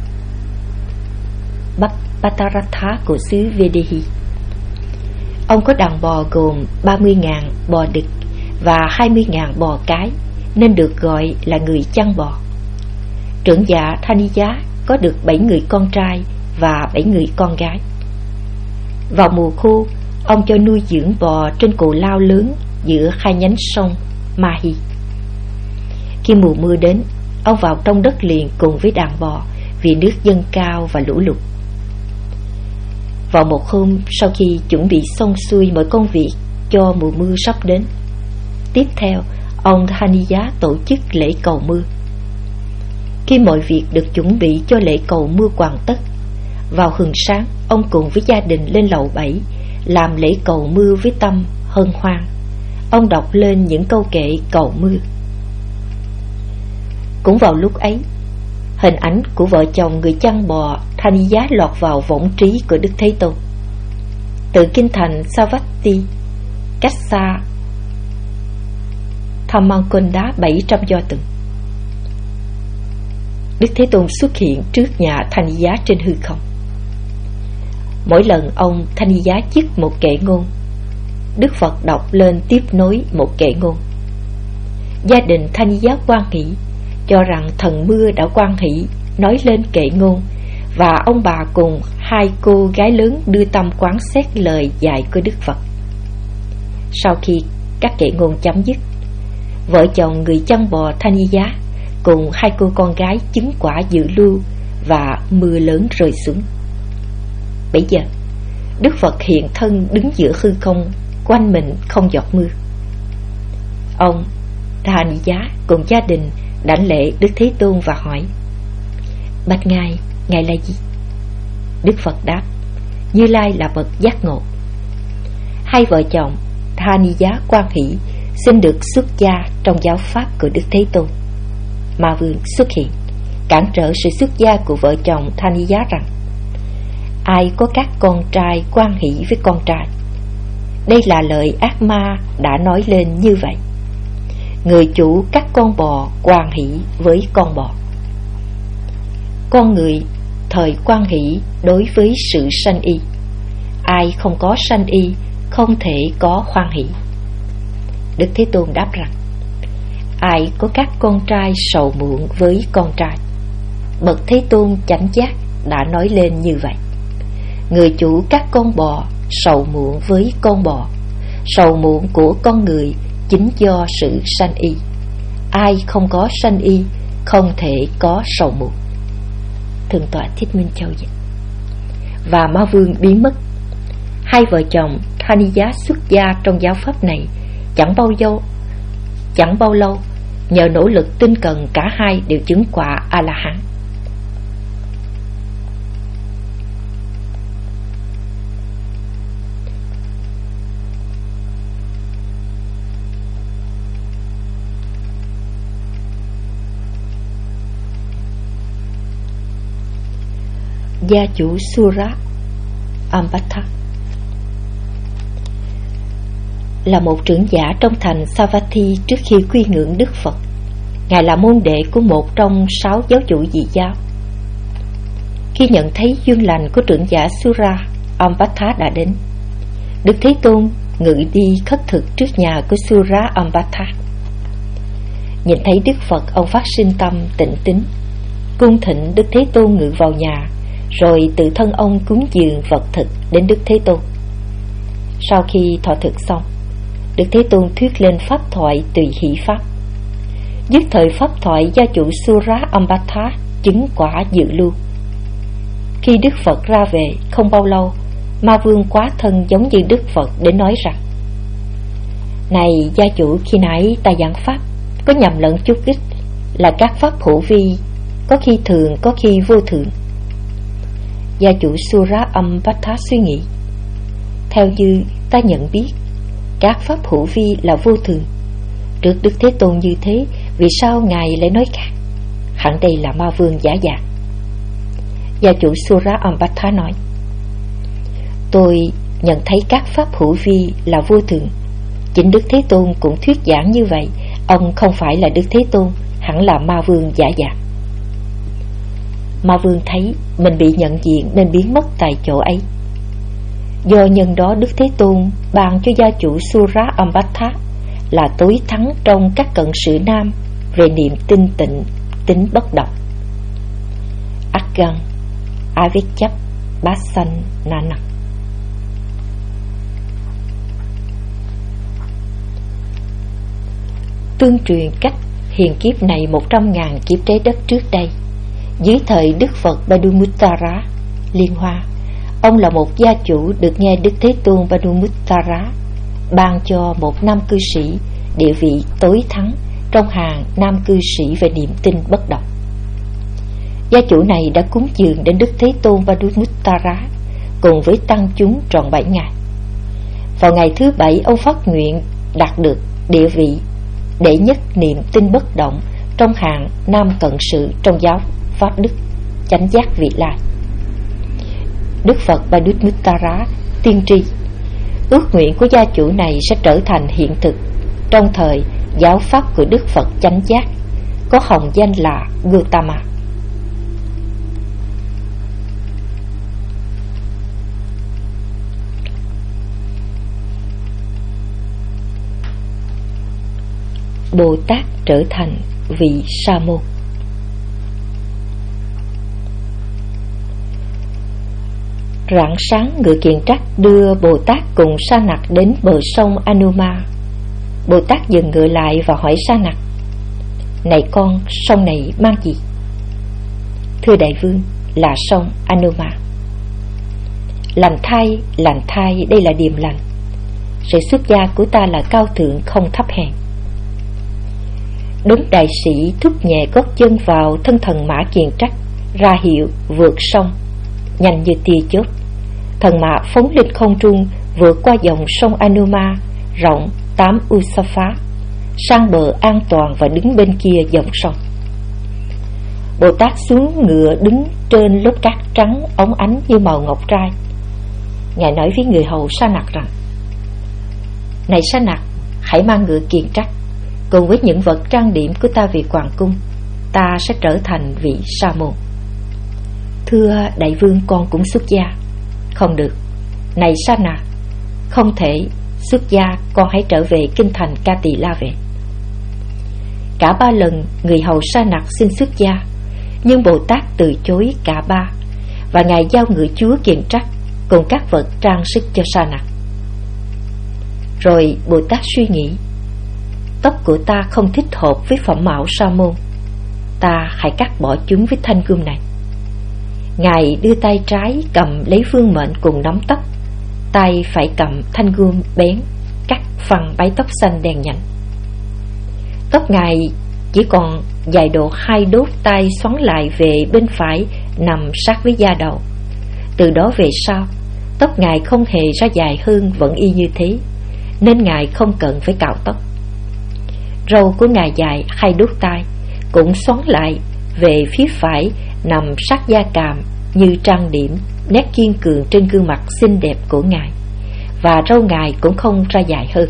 Bhattaratha của xứ Vedehi. Ông có đàn bò gồm ba mươi nghìn bò đực và hai mươi nghìn bò cái, nên được gọi là người chăn bò. Trưởng giả Thaniya có được bảy người con trai và bảy người con gái. Vào mùa khô, ông cho nuôi dưỡng bò trên cù lao lớn giữa hai nhánh sông Mahi. Khi mùa mưa đến, ông vào trong đất liền cùng với đàn bò, vì nước dâng cao và lũ lụt. Vào một hôm, sau khi chuẩn bị xong xuôi mọi công việc cho mùa mưa sắp đến, tiếp theo ông Thaniya tổ chức lễ cầu mưa. Khi mọi việc được chuẩn bị cho lễ cầu mưa hoàn tất, vào hừng sáng, ông cùng với gia đình lên lầu bảy làm lễ cầu mưa với tâm hân hoan. Ông đọc lên những câu kệ cầu mưa. Cũng vào lúc ấy, hình ảnh của vợ chồng người chăn bò Thaniya lọt vào võng trí của Đức Thế Tôn. Từ kinh thành Savatthi, cách xa Thammakonda bảy trăm do tuần, Đức Thế Tôn xuất hiện trước nhà Thaniya trên hư không. Mỗi lần ông Thaniya dứt một kệ ngôn, Đức Phật đọc lên tiếp nối một kệ ngôn. Gia đình Thaniya hoan hỷ, cho rằng thần mưa đã hoan hỷ nói lên kệ ngôn, và ông bà cùng hai cô gái lớn đưa tâm quán xét lời dạy của Đức Phật. Sau khi các kệ ngôn chấm dứt, vợ chồng người chăn bò Thaniya cùng hai cô con gái chứng quả dự lưu và mưa lớn rơi xuống. Bây giờ Đức Phật hiện thân đứng giữa hư không, quanh mình không giọt mưa. Ông Tha Ni Giá cùng gia đình đảnh lễ Đức Thế Tôn và hỏi: Bạch Ngài, Ngài là gì? Đức Phật đáp: Như Lai là bậc giác ngộ. Hai vợ chồng Tha Ni Giá hoan hỷ xin được xuất gia trong giáo pháp của Đức Thế Tôn. Ma Vương xuất hiện cản trở sự xuất gia của vợ chồng Tha Ni Giá rằng: Ai có các con trai hoan hỷ với con trai. Đây là lời ác ma đã nói lên như vậy. Người chủ các con bò hoan hỷ với con bò. Con người thời hoan hỷ đối với sự sanh y. Ai không có sanh y không thể có hoan hỷ. Đức Thế Tôn đáp rằng: Ai có các con trai sầu muộn với con trai. Bậc Thế Tôn chánh giác đã nói lên như vậy. Người chủ các con bò sầu muộn với con bò. Sầu muộn của con người chính do sự sanh y. Ai không có sanh y không thể có sầu muộn. Thượng tọa Thích Minh Châu dịch. Và Ma Vương biến mất. Hai vợ chồng Tha Ni Giá xuất gia trong giáo pháp này chẳng bao lâu, chẳng bao lâu nhờ nỗ lực tinh cần cả hai đều chứng quả A-la-hán. Gia chủ Surat Ambatha là một trưởng giả trong thành Savatthi trước khi quy ngưỡng Đức Phật. Ngài là môn đệ của một trong sáu giáo chủ dị giáo. Khi nhận thấy duyên lành của trưởng giả Surat Ambatha đã đến, Đức Thế Tôn ngự đi khất thực trước nhà của Surat Ambatha. Nhìn thấy Đức Phật, ông phát sinh tâm tịnh tín, cung thỉnh Đức Thế Tôn ngự vào nhà, rồi tự thân ông cúng dường vật thực đến Đức Thế Tôn. Sau khi thọ thực xong, Đức Thế Tôn thuyết lên pháp thoại tùy hỷ pháp. Dứt thời pháp thoại, gia chủ Surat Ambatha chứng quả dự lưu. Khi Đức Phật ra về không bao lâu, Ma Vương quá thân giống như Đức Phật để nói rằng: Này gia chủ, khi nãy ta giảng pháp có nhầm lẫn chút ít, là các pháp hữu vi, có khi thường có khi vô thường. Gia chủ Surat Ambatha suy nghĩ: Theo như ta nhận biết, các pháp hữu vi là vô thường. Trước Đức Thế Tôn như thế, vì sao Ngài lại nói khác? Hẳn đây là Ma Vương giả dạng. Gia chủ Surat Ambatha nói: Tôi nhận thấy các pháp hữu vi là vô thường. Chính Đức Thế Tôn cũng thuyết giảng như vậy. Ông không phải là Đức Thế Tôn, hẳn là Ma Vương giả dạng. Ma Vương thấy mình bị nhận diện nên biến mất tại chỗ ấy. Do nhân đó, Đức Thế Tôn ban cho gia chủ Surat Ambatha là tối thắng trong các cận sự nam về niệm tinh tịnh, tính bất động. Akgan Avichap Basan Nanak. Tương truyền cách hiền kiếp này một trăm ngàn kiếp trái đất trước đây, dưới thời Đức Phật Padumuttara Liên Hoa, ông là một gia chủ được nghe Đức Thế Tôn Padumuttara ban cho một nam cư sĩ địa vị tối thắng trong hàng nam cư sĩ về niệm tinh bất động. Gia chủ này đã cúng dường đến Đức Thế Tôn Padumuttara cùng với tăng chúng tròn bảy ngày. Vào ngày thứ bảy, ông phát nguyện đạt được địa vị đệ nhất niệm tinh bất động trong hàng nam cận sự trong giáo pháp đức chánh giác vị lai. Đức Phật Padumuttara tiên tri ước nguyện của gia chủ này sẽ trở thành hiện thực trong thời giáo pháp của Đức Phật chánh giác, có hồng danh là Gautama. Bồ Tát trở thành vị sa môn. Rạng sáng, ngự kiền trắc đưa Bồ Tát cùng Sa Nặc đến bờ sông Anuma. Bồ Tát dừng ngựa lại và hỏi Sa Nặc: Này con, sông này mang gì? Thưa đại vương, là sông Anuma. Lành thay, lành thay, đây là điềm lành. Sự xuất gia của ta là cao thượng không thấp hèn. đấng đại sĩ thúc nhẹ gót chân vào thân thần mã Kiền Trắc, ra hiệu vượt sông. Nhanh như tia chớp, thần mã phóng lên không trung, vượt qua dòng sông Anuma rộng tám Usaphá, sang bờ an toàn và đứng bên kia dòng sông. Bồ Tát xuống ngựa đứng trên lớp cát trắng óng ánh như màu ngọc trai. Ngài nói với người hầu Sa Nặc rằng: "Này Sa Nặc, hãy mang ngựa Kiền Trắc cùng với những vật trang điểm của ta về hoàng cung, ta sẽ trở thành vị sa môn." "Thưa đại vương, con cũng xuất gia." "Không được, này Sa Nặc, không thể xuất gia, con hãy trở về kinh thành Ca Tỳ La về." Cả ba lần người hầu Sa Nặc xin xuất gia, nhưng Bồ Tát từ chối cả ba, và ngài giao ngựa chúa Kiền Trắc cùng các vật trang sức cho Sa Nặc. Rồi Bồ Tát suy nghĩ: tóc của ta không thích hợp với phẩm mạo sa môn, ta hãy cắt bỏ chúng với thanh gươm này. Ngài đưa tay trái cầm lấy vương mệnh cùng nắm tóc, tay phải cầm thanh gươm bén, cắt phăng bãi tóc xanh đen nhánh. Tóc ngài chỉ còn dài độ hai đốt tay xoắn lại về bên phải, nằm sát với da đầu. Từ đó về sau, tóc ngài không hề ra dài hơn, vẫn y như thế, nên ngài không cần phải cạo tóc. Râu của ngài dài hai đốt tay, cũng xoắn lại về phía phải, nằm sát da càm như trang điểm nét kiên cường trên gương mặt xinh đẹp của ngài, và râu ngài cũng không ra dài hơn.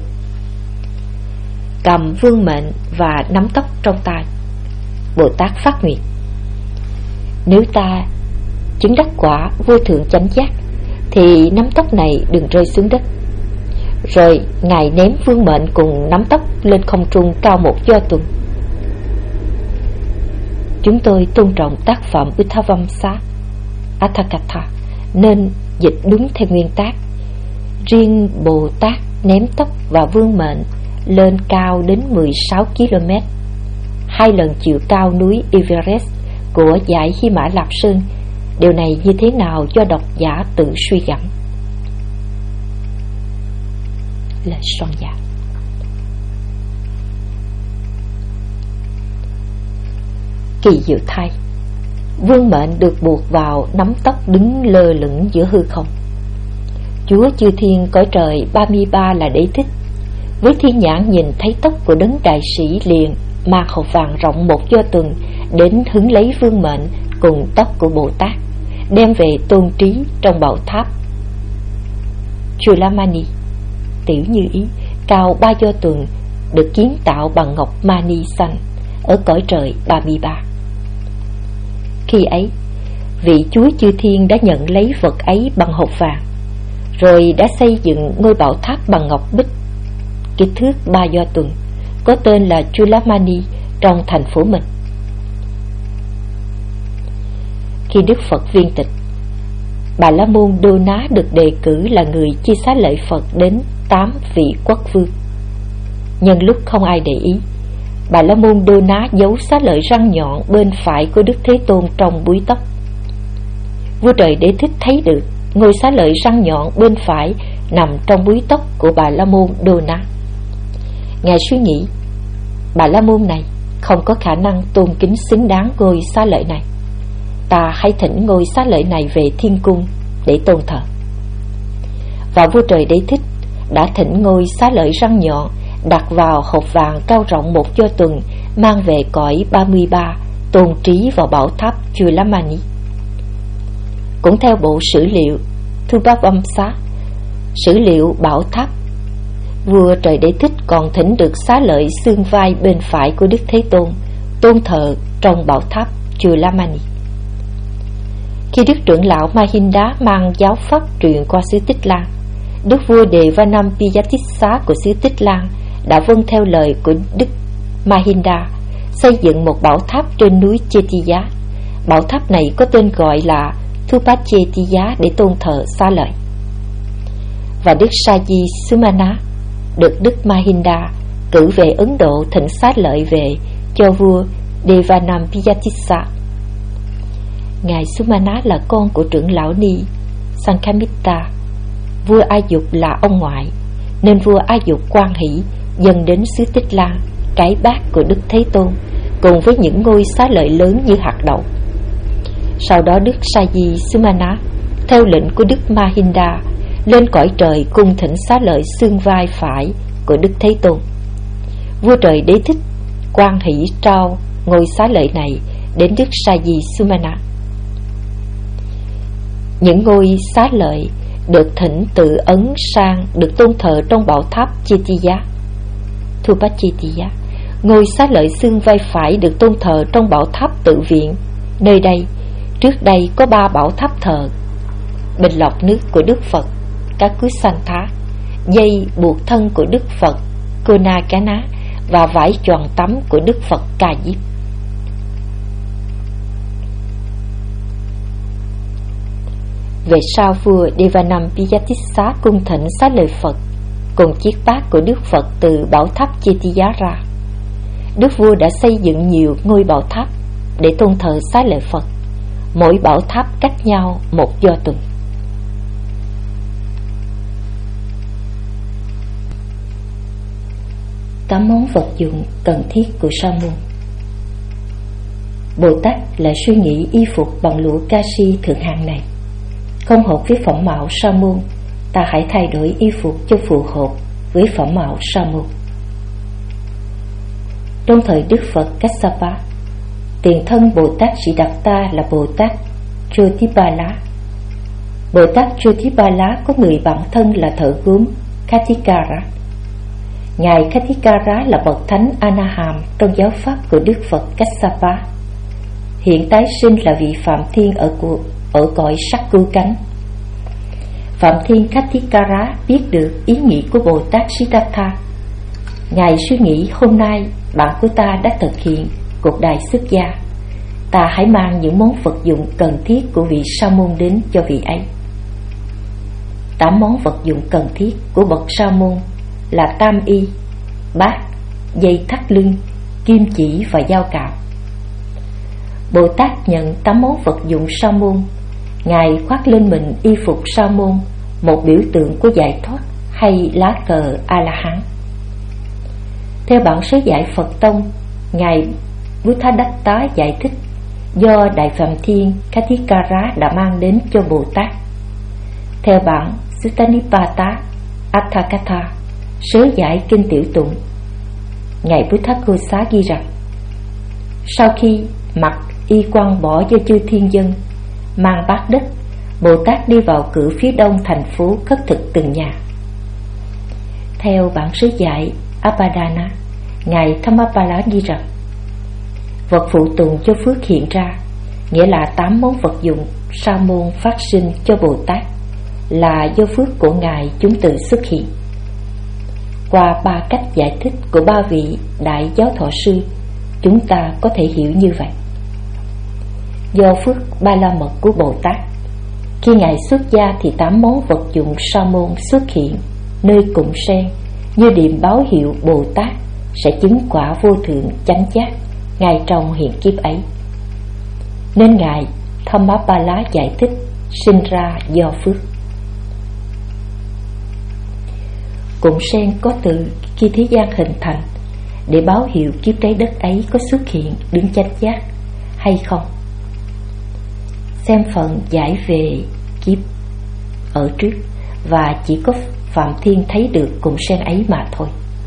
Cầm vương mệnh và nắm tóc trong tay, Bồ Tát phát nguyện: nếu ta chứng đắc quả vô thượng chánh giác, thì nắm tóc này đừng rơi xuống đất. Rồi ngài ném vương mệnh cùng nắm tóc lên không trung cao một do tuần. Chúng tôi tôn trọng tác phẩm Utthavamsa Atthakatha nên dịch đúng theo nguyên tác. Riêng Bồ Tát ném tóc và vương mệnh lên cao đến mười sáu ki lô mét, hai lần chiều cao núi Everest của dãy Hy Mã Lạp Sơn. Điều này như thế nào do độc giả tự suy gẫm. Lời soạn giả. Kỳ diệu thay, vương mệnh được buộc vào nắm tóc đứng lơ lửng giữa hư không. Chúa chư thiên cõi trời ba mươi ba là Đế Thích, với thiên nhãn nhìn thấy tóc của đấng đại sĩ liền mang hộp vàng rộng một do tuần đến hứng lấy vương mệnh cùng tóc của Bồ Tát, đem về tôn trí trong bảo tháp Chulamani tiểu như ý, cao ba do tuần, được kiến tạo bằng ngọc mani xanh ở cõi trời ba mươi ba. Khi ấy, vị Chúa chư thiên đã nhận lấy vật ấy bằng hộp vàng, rồi đã xây dựng ngôi bảo tháp bằng ngọc bích kích thước ba do tuần, có tên là Chulamani, trong thành phố mình. Khi Đức Phật viên tịch, Bà La Môn Đô Ná được đề cử là người chia xá lợi Phật đến tám vị quốc vương. Nhân lúc không ai để ý, Bà La Môn Đô Ná giấu xá lợi răng nhọn bên phải của Đức Thế Tôn trong búi tóc. Vua trời Đế Thích thấy được ngôi xá lợi răng nhọn bên phải nằm trong búi tóc của Bà La Môn Đô Ná. Ngài suy nghĩ, Bà La Môn này không có khả năng tôn kính xứng đáng ngôi xá lợi này. Ta hãy thỉnh ngôi xá lợi này về thiên cung để tôn thờ. Và vua trời Đế Thích đã thỉnh ngôi xá lợi răng nhọn đặt vào hộp vàng cao rộng một do tuần, mang về cõi ba mươi ba, tôn trí vào bảo tháp Chulamani. Cũng theo bộ sử liệu Thubhavamsa, sử liệu bảo tháp, vua trời Đế Thích còn thỉnh được xá lợi xương vai bên phải của Đức Thế Tôn, tôn thờ trong bảo tháp Chulamani. Khi Đức trưởng lão Mahinda mang giáo pháp truyền qua xứ Tích Lan, Đức vua Devanampiyatissa của xứ Tích Lan đã vâng theo lời của Đức Mahinda, xây dựng một bảo tháp trên núi Chetiya. Bảo tháp này có tên gọi là Thupachetiya để tôn thờ xá lợi. Và Đức Saji Sumana được Đức Mahinda cử về Ấn Độ thỉnh xá lợi về cho vua Devanampiyatissa. Ngài Sumana là con của trưởng lão Ni Sanghamitta. Vua A Dục là ông ngoại, nên vua A Dục hoan hỷ dâng đến xứ Tích Lan cái bát của Đức Thế Tôn, cùng với những ngôi xá lợi lớn như hạt đậu. Sau đó Đức Saji Sumana theo lệnh của Đức Mahinda lên cõi trời cung thỉnh xá lợi xương vai phải của Đức Thế Tôn. Vua trời Đế Thích quan hỷ trao ngôi xá lợi này đến Đức Saji Sumana. Những ngôi xá lợi được thỉnh từ Ấn sang được tôn thờ trong bảo tháp Chetiya, Thupachetiya. Ngôi xá lợi xương vai phải được tôn thờ trong bảo tháp Tự Viện. Nơi đây trước đây có ba bảo tháp thờ: bình lọc nước của Đức Phật các Kusantha, dây buộc thân của Đức Phật Konakana và vải choàng tắm của Đức Phật Ca Diếp. Về sau, vua Devanampiyatisá cung thỉnh xá lợi Phật cùng chiếc bát của Đức Phật từ bảo tháp Chetiya ra. Đức vua đã xây dựng nhiều ngôi bảo tháp để tôn thờ xá lợi Phật, mỗi bảo tháp cách nhau một do tuần. Tám món vật dụng cần thiết của sa môn. Bồ Tát lại suy nghĩ y phục bằng lụa kashi thượng hạng này không hợp với phẩm mạo sa môn, ta hãy thay đổi y phục cho phù hợp với phẩm mạo sa môn. Trong thời Đức Phật Kassapa, tiền thân Bồ Tát Siddhartha là Bồ Tát Jotipala. Bồ Tát Jotipala có người bạn thân là thợ gốm Khatikara. Ngài Khatikara là bậc thánh Anaham trong giáo pháp của Đức Phật Kassapa. Hiện tái sinh là vị Phạm Thiên ở cuộc ở cõi sắc cứu cánh. Phạm Thiên Khatikara biết được ý nghĩ của Bồ Tát Siddhartha. Ngài suy nghĩ, hôm nay bạn của ta đã thực hiện cuộc đại xuất gia, ta hãy mang những món vật dụng cần thiết của vị sa môn đến cho vị ấy. Tám món vật dụng cần thiết của bậc sa môn là tam y, bát, dây thắt lưng, kim chỉ và dao cạo. Bồ Tát nhận tám món vật dụng sa môn. Ngài khoác lên mình y phục sa môn, một biểu tượng của giải thoát hay lá cờ A-la-hán. Theo bản sớ giải Phật Tông, Ngài Buddhadatta giải thích do Đại Phạm Thiên Khatikara đã mang đến cho Bồ Tát. Theo bản Suttanipata Atthakatha, sớ giải kinh Tiểu Tụng, Ngài Buddhaghosa ghi rằng: sau khi mặc y quan bỏ do chư thiên dân, mang bát đất, Bồ Tát đi vào cửa phía đông thành phố khất thực từng nhà. Theo bản sớ giải Apadana, Ngài Thamapala ghi rằng: vật phụ tùng cho phước hiện ra, nghĩa là tám món vật dụng sa môn phát sinh cho Bồ Tát là do phước của Ngài chúng tự xuất hiện. Qua ba cách giải thích của ba vị đại giáo thọ sư, chúng ta có thể hiểu như vậy. Do phước ba la mật của Bồ Tát, khi Ngài xuất gia thì tám món vật dụng sa môn xuất hiện nơi cụm sen như điềm báo hiệu Bồ Tát sẽ chứng quả vô thượng chánh giác ngay trong hiện kiếp ấy. Nên Ngài Thamapala giải thích sinh ra do phước. Cụm sen có từ khi thế gian hình thành để báo hiệu kiếp trái đất ấy có xuất hiện đứng chánh giác hay không. Xem phần giải về kiếp ở trước, và chỉ có Phạm Thiên thấy được cụm sen ấy mà thôi.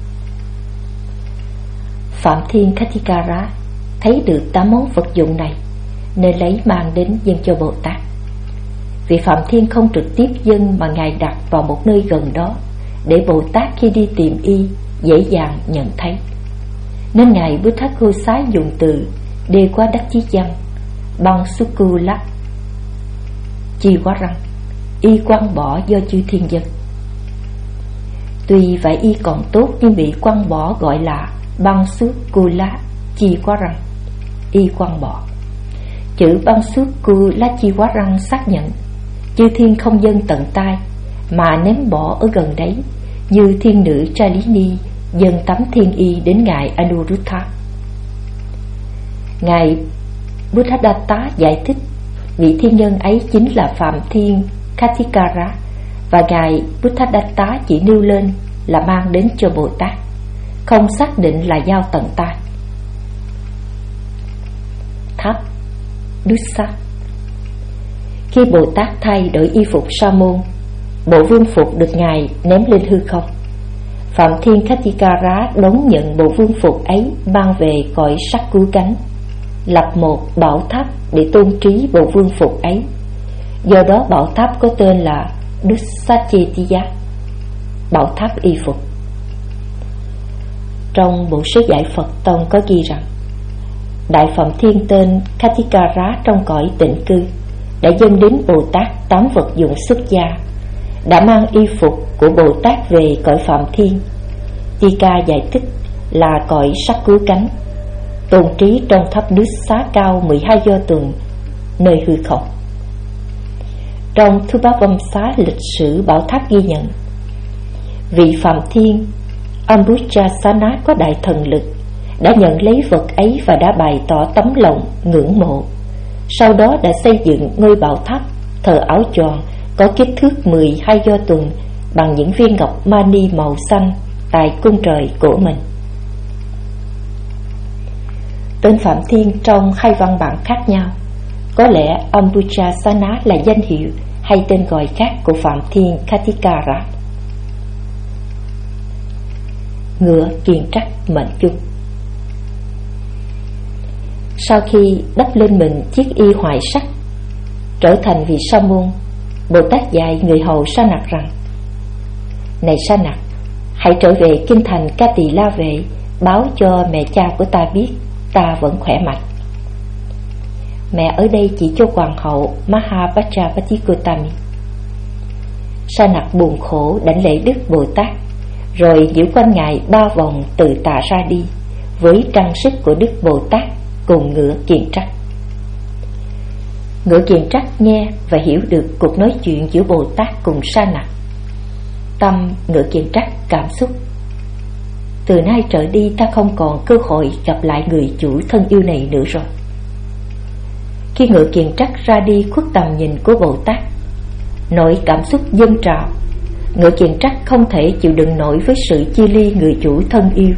Phạm Thiên Khatikara thấy được tám món vật dụng này nên lấy mang đến dâng cho Bồ Tát. Vì Phạm Thiên không trực tiếp dâng mà Ngài đặt vào một nơi gần đó để Bồ Tát khi đi tìm y dễ dàng nhận thấy. Nên Ngài Buddhaghosa dùng từ Đê Quá Đắc Chí Văn Băng Sukula Chi Quá Răng, y quăng bỏ do chư thiên dân. Tuy vậy y còn tốt nhưng bị quăng bỏ gọi là Băng Sukula Chi Quá Răng, y quăng bỏ. Chữ Băng Sukula Chi Quá Răng xác nhận chư thiên không dâng tận tay mà ném bỏ ở gần đấy, như thiên nữ Chalini dâng tấm thiên y đến Ngài Anuruddha. Ngài Buddhadatta giải thích vị thiên nhân ấy chính là Phạm Thiên Khatikara, và Ngài Buddhadatta chỉ nêu lên là mang đến cho Bồ Tát. không xác định là dao tận tay. Tháp Dussa. Khi Bồ Tát thay đổi y phục sa môn, bộ vương phục được Ngài ném lên hư không. Phạm Thiên Khatikara đón nhận bộ vương phục ấy, mang về cõi sắc cứu cánh, lập một bảo tháp để tôn trí bộ vương phục ấy. Do đó bảo tháp có tên là Dussachetiya, bảo tháp y phục. Trong bộ sách Giải Phật Tông có ghi rằng Đại Phạm Thiên tên Khatikara trong cõi tịnh cư đã dâng đến Bồ Tát tám vật dụng xuất gia, đã mang y phục của Bồ Tát về cõi Phạm Thiên. Tika giải thích là cõi sắc cứu cánh, tôn trí trong tháp Dussa cao mười hai do tuần nơi hư không. Trong Thứ Bá Vâm Xá lịch sử bảo tháp ghi nhận, vị Phạm Thiên Ambuchasana có đại thần lực đã nhận lấy vật ấy và đã bày tỏ tấm lòng ngưỡng mộ. Sau đó đã xây dựng ngôi bảo tháp thờ áo tròn có kích thước mười hai do tuần bằng những viên ngọc mani màu xanh tại cung trời của mình. Tên Phạm Thiên trong hai văn bản khác nhau. Có lẽ Ambuchasana là danh hiệu hay tên gọi khác của Phạm Thiên Khatikara. Ngựa kiền trắc mệnh chung. Sau khi đắp lên mình chiếc y hoại sắc, trở thành vị sa môn, Bồ Tát dạy người hầu Sa Nặc rằng: Này Sa Nặc, hãy trở về kinh thành Ca Tỳ La Vệ, báo cho mẹ cha của ta biết ta vẫn khỏe mạnh. Mẹ ở đây chỉ cho hoàng hậu Mahapajapati Gotami. Sa Nặc buồn khổ đảnh lễ Đức Bồ Tát, rồi nhiễu quanh Ngài ba vòng từ tạ ra đi, với trang sức của Đức Bồ Tát cùng ngựa kiền trắc. Ngựa kiền trắc nghe và hiểu được cuộc nói chuyện giữa Bồ Tát cùng Sa Nặc. Tâm ngựa kiền trắc cảm xúc: từ nay trở đi ta không còn cơ hội gặp lại người chủ thân yêu này nữa rồi. Khi ngựa kiền trắc ra đi khuất tầm nhìn của Bồ Tát, nỗi cảm xúc dâng trào. Ngựa kiền trắc không thể chịu đựng nổi với sự chia ly người chủ thân yêu.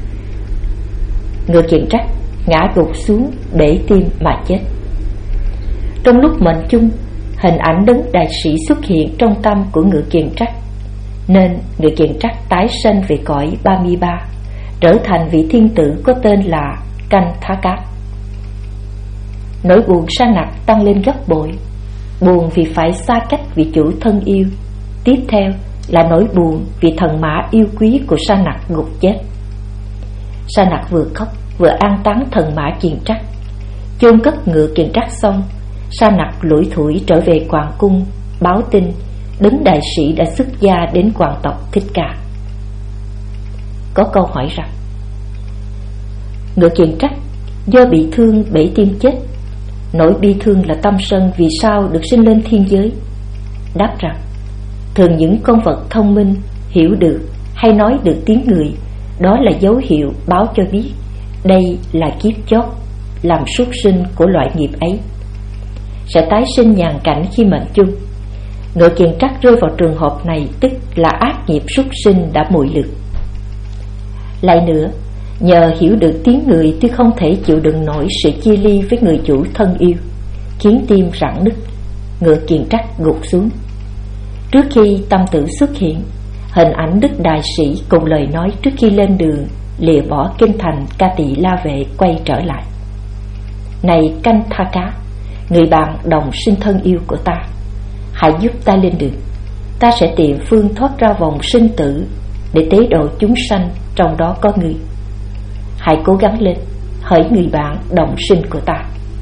Ngựa kiền trắc ngã gục xuống bể tim mà chết. Trong lúc mệnh chung, hình ảnh đấng đại sĩ xuất hiện trong tâm của ngựa kiền trắc, nên ngựa kiền trắc tái sanh về cõi ba mươi ba, trở thành vị thiên tử có tên là Kanthaka. Nỗi buồn Sa Nặc tăng lên gấp bội, buồn vì phải xa cách vị chủ thân yêu. Tiếp theo là nỗi buồn vì thần mã yêu quý của Sa Nặc gục chết. Sa Nặc vừa khóc vừa an táng thần mã kiền trắc. Chôn cất ngựa kiền trắc xong, Sa Nặc lủi thủi trở về hoàng cung, báo tin đấng đại sĩ đã xuất gia đến hoàng tộc Thích Ca. Có câu hỏi rằng: ngựa kiền trắc do bị thương bể tim chết, nỗi bi thương là tâm sân vì sao được sinh lên thiên giới? Đáp rằng: thường những con vật thông minh, hiểu được hay nói được tiếng người, đó là dấu hiệu báo cho biết đây là kiếp chót làm súc sinh của loại nghiệp ấy, sẽ tái sinh nhàn cảnh khi mệnh chung. Ngựa kiền trắc rơi vào trường hợp này, tức là ác nghiệp súc sinh đã mùi lược. Lại nữa, nhờ hiểu được tiếng người, tuy không thể chịu đựng nổi sự chia ly với người chủ thân yêu, khiến tim rạn nứt, ngựa kiền trắc gục xuống. Trước khi tâm tử xuất hiện, hình ảnh Đức Đại Sĩ cùng lời nói trước khi lên đường lìa bỏ kinh thành Ca Tỳ La Vệ quay trở lại: Này Kanthaka, người bạn đồng sinh thân yêu của ta, hãy giúp ta lên đường. Ta sẽ tìm phương thoát ra vòng sinh tử để tế độ chúng sanh, trong đó có ngươi. Hãy cố gắng lên, hỡi người bạn đồng sinh của ta.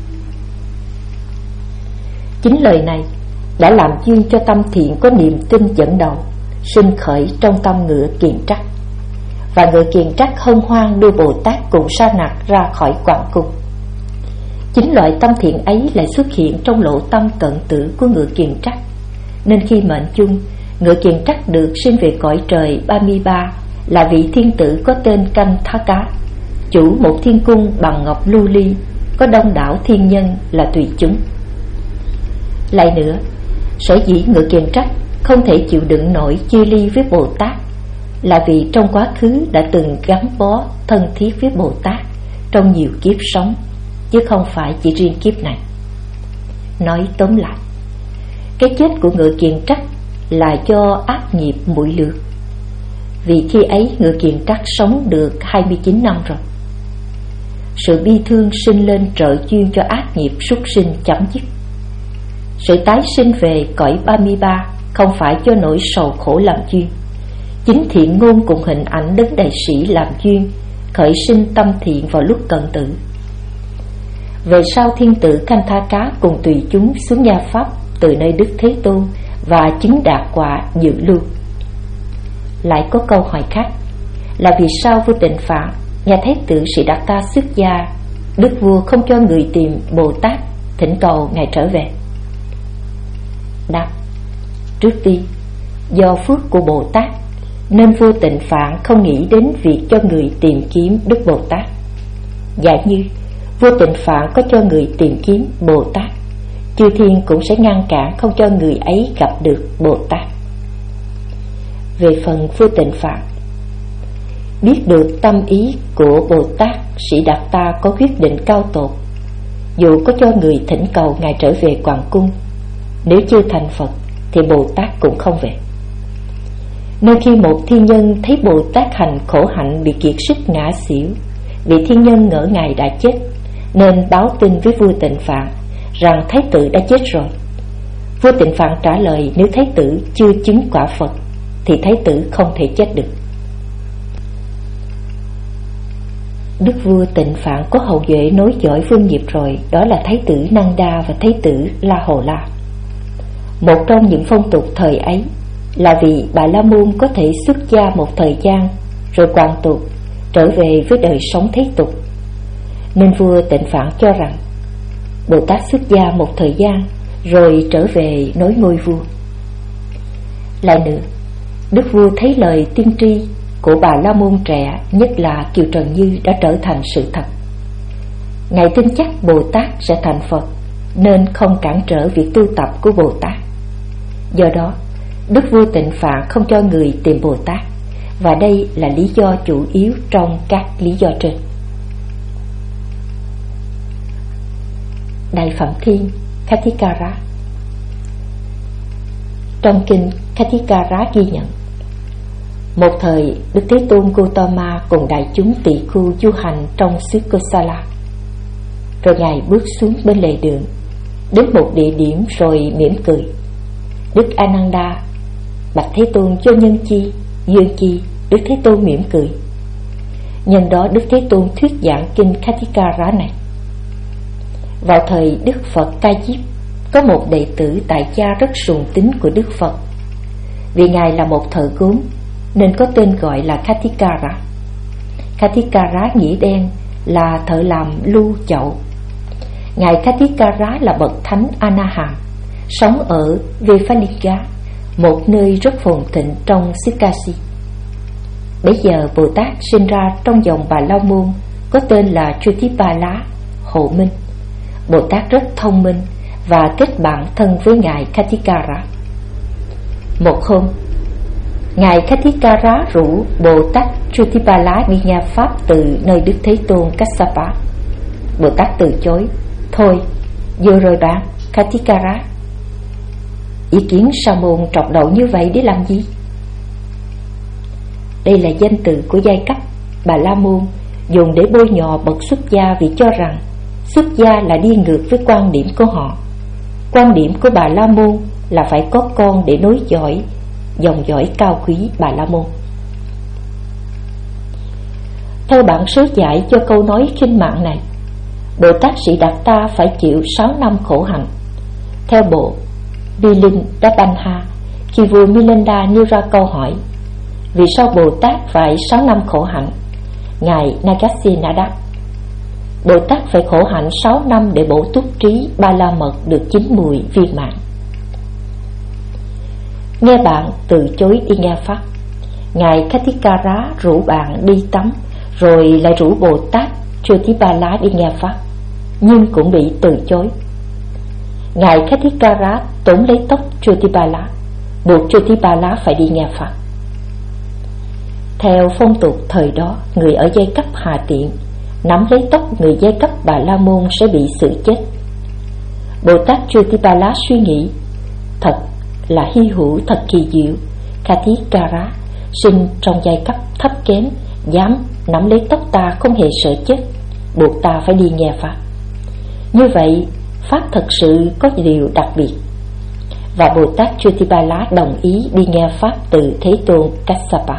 Chính lời này đã làm duyên cho tâm thiện có niềm tin dẫn đầu sinh khởi trong tâm ngựa kiền trắc, và ngựa kiền trắc hân hoan đưa Bồ Tát cùng Sa Nặc ra khỏi hoàng cung. Chính loại tâm thiện ấy lại xuất hiện trong lộ tâm cận tử của ngựa kiền trắc, nên khi mệnh chung, ngựa kiền trắc được sinh về cõi trời ba mươi ba, là vị thiên tử có tên Kanthaka, chủ một thiên cung bằng ngọc lưu ly, có đông đảo thiên nhân là tùy chúng. Lại nữa, sở dĩ ngựa kiền trắc không thể chịu đựng nổi chia ly với Bồ Tát là vì trong quá khứ đã từng gắn bó thân thiết với Bồ Tát trong nhiều kiếp sống, chứ không phải chỉ riêng kiếp này. Nói tóm lại, cái chết của Ngựa Kiền Trắc là do ác nghiệp muội lược. Vì khi ấy Ngựa Kiền Trắc sống được hai mươi chín năm rồi. Sự bi thương sinh lên trợ duyên cho ác nghiệp súc sinh chấm dứt. Sự tái sinh về cõi ba mươi ba không phải cho nỗi sầu khổ làm duyên. Chính thiện ngôn cùng hình ảnh Đấng Đại Sĩ làm duyên, khởi sinh tâm thiện vào lúc cận tử. Về sau thiên tử Kantha Cá cùng tùy chúng xuống gia pháp từ nơi Đức Thế Tôn và chứng đạt quả dự lưu. Lại có câu hỏi khác là vì sao vua Tịnh Phạn, nhà Thái tử Siddhartha xuất gia, đức vua không cho người tìm Bồ Tát thỉnh cầu ngài trở về? Đáp: trước tiên, do phước của Bồ Tát nên vua Tịnh Phạn không nghĩ đến việc cho người tìm kiếm Đức Bồ Tát. Giả như vua Tịnh Phạn có cho người tìm kiếm Bồ Tát, chư thiên cũng sẽ ngăn cản không cho người ấy gặp được Bồ Tát. Về phần vua Tịnh Phạn, biết được tâm ý của Bồ Tát Siddhartha có quyết định cao tột, dù có cho người thỉnh cầu ngài trở về hoàng cung, nếu chưa thành Phật thì Bồ Tát cũng không về. Nên khi một thiên nhân thấy Bồ Tát hành khổ hạnh bị kiệt sức ngã xỉu, vị thiên nhân ngỡ ngài đã chết, nên báo tin với vua Tịnh Phạn rằng Thái tử đã chết rồi. Vua Tịnh Phạn trả lời nếu Thái tử chưa chứng quả Phật thì Thái tử không thể chết được. Đức vua Tịnh Phạn có hậu duệ nối dõi vương nghiệp rồi, đó là Thái tử Nanda và Thái tử La Hồ La. Một trong những phong tục thời ấy là vì Bà La Môn có thể xuất gia một thời gian rồi hoàn tục trở về với đời sống thế tục, nên vua Tịnh Phạn cho rằng Bồ Tát xuất gia một thời gian rồi trở về nối ngôi vua. Lại nữa, đức vua thấy lời tiên tri của Bà La Môn trẻ, nhất là Kiều Trần Như, đã trở thành sự thật. Ngài tin chắc Bồ Tát sẽ thành Phật, nên không cản trở việc tu tập của Bồ Tát. Do đó, đức vua Tịnh Phạn không cho người tìm Bồ Tát, và đây là lý do chủ yếu trong các lý do trên. Đại Phạm Thiên Khatikara. Trong kinh Khatikara ghi nhận, một thời Đức Thế Tôn Gautama cùng đại chúng tỳ khu du hành trong xứ Kosala. Rồi ngài bước xuống bên lề đường, đến một địa điểm rồi mỉm cười. Đức Ananda bạch Thế Tôn cho nhân chi, dương chi. Đức Thế Tôn mỉm cười. Nhân đó Đức Thế Tôn thuyết giảng kinh Khatikara này. Vào thời Đức Phật Ca Diếp, có một đệ tử tại gia rất sùng tín của Đức Phật. Vì ngài là một thợ gốm nên có tên gọi là Khatikara. Khatikara nghĩa đen là thợ làm lu chậu. Ngài Khatikara là bậc thánh Anaham, sống ở Vefalinga, một nơi rất phồn thịnh trong xứ Kashi. Bây giờ Bồ Tát sinh ra trong dòng Bà La Môn có tên là Chutipala, hộ minh. Bồ Tát rất thông minh và kết bạn thân với ngài Khatikara. Một hôm, ngài Khatikara rủ Bồ Tát Chutipala đi nghe pháp từ nơi Đức Thế Tôn Kassapa. Bồ Tát từ chối. Thôi, vừa rồi bạn Khatikara, ý kiến sa môn trọc đậu như vậy để làm gì? Đây là danh từ của giai cấp Bà La Môn, dùng để bôi nhọ bậc xuất gia, vì cho rằng xuất gia là đi ngược với quan điểm của họ. Quan điểm của Bà La Môn là phải có con để nối dõi dòng dõi cao quý Bà La Môn. Theo bản sớ giải cho câu nói khinh mạng này, Bồ Tát Siddhartha phải chịu sáu năm khổ hạnh. Theo bộ Milindabanha, khi vua Milinda nêu ra câu hỏi vì sao Bồ Tát phải sáu năm khổ hạnh, ngài Nagasena đáp: Bồ Tát phải khổ hạnh sáu năm để bổ túc trí ba la mật được chín mùi viên mãn. Nghe bạn từ chối đi nghe pháp, ngài Khatikara rủ bạn đi tắm, rồi lại rủ Bồ Tát Chotipala đi nghe pháp, nhưng cũng bị từ chối. Ngài Khatikara tóm lấy tóc Chotipala, buộc Chotipala phải đi nghe pháp. Theo phong tục thời đó, người ở giai cấp hạ tiện nắm lấy tóc người giai cấp Bà La Môn sẽ bị xử chết. Bồ Tát Jyotipala suy nghĩ, thật là hy hữu, thật kỳ diệu, Kathikara sinh trong giai cấp thấp kém dám nắm lấy tóc ta không hề sợ chết, buộc ta phải đi nghe pháp. Như vậy pháp thật sự có điều đặc biệt. Và Bồ Tát Jyotipala đồng ý đi nghe pháp từ Thế Tôn Kassapa.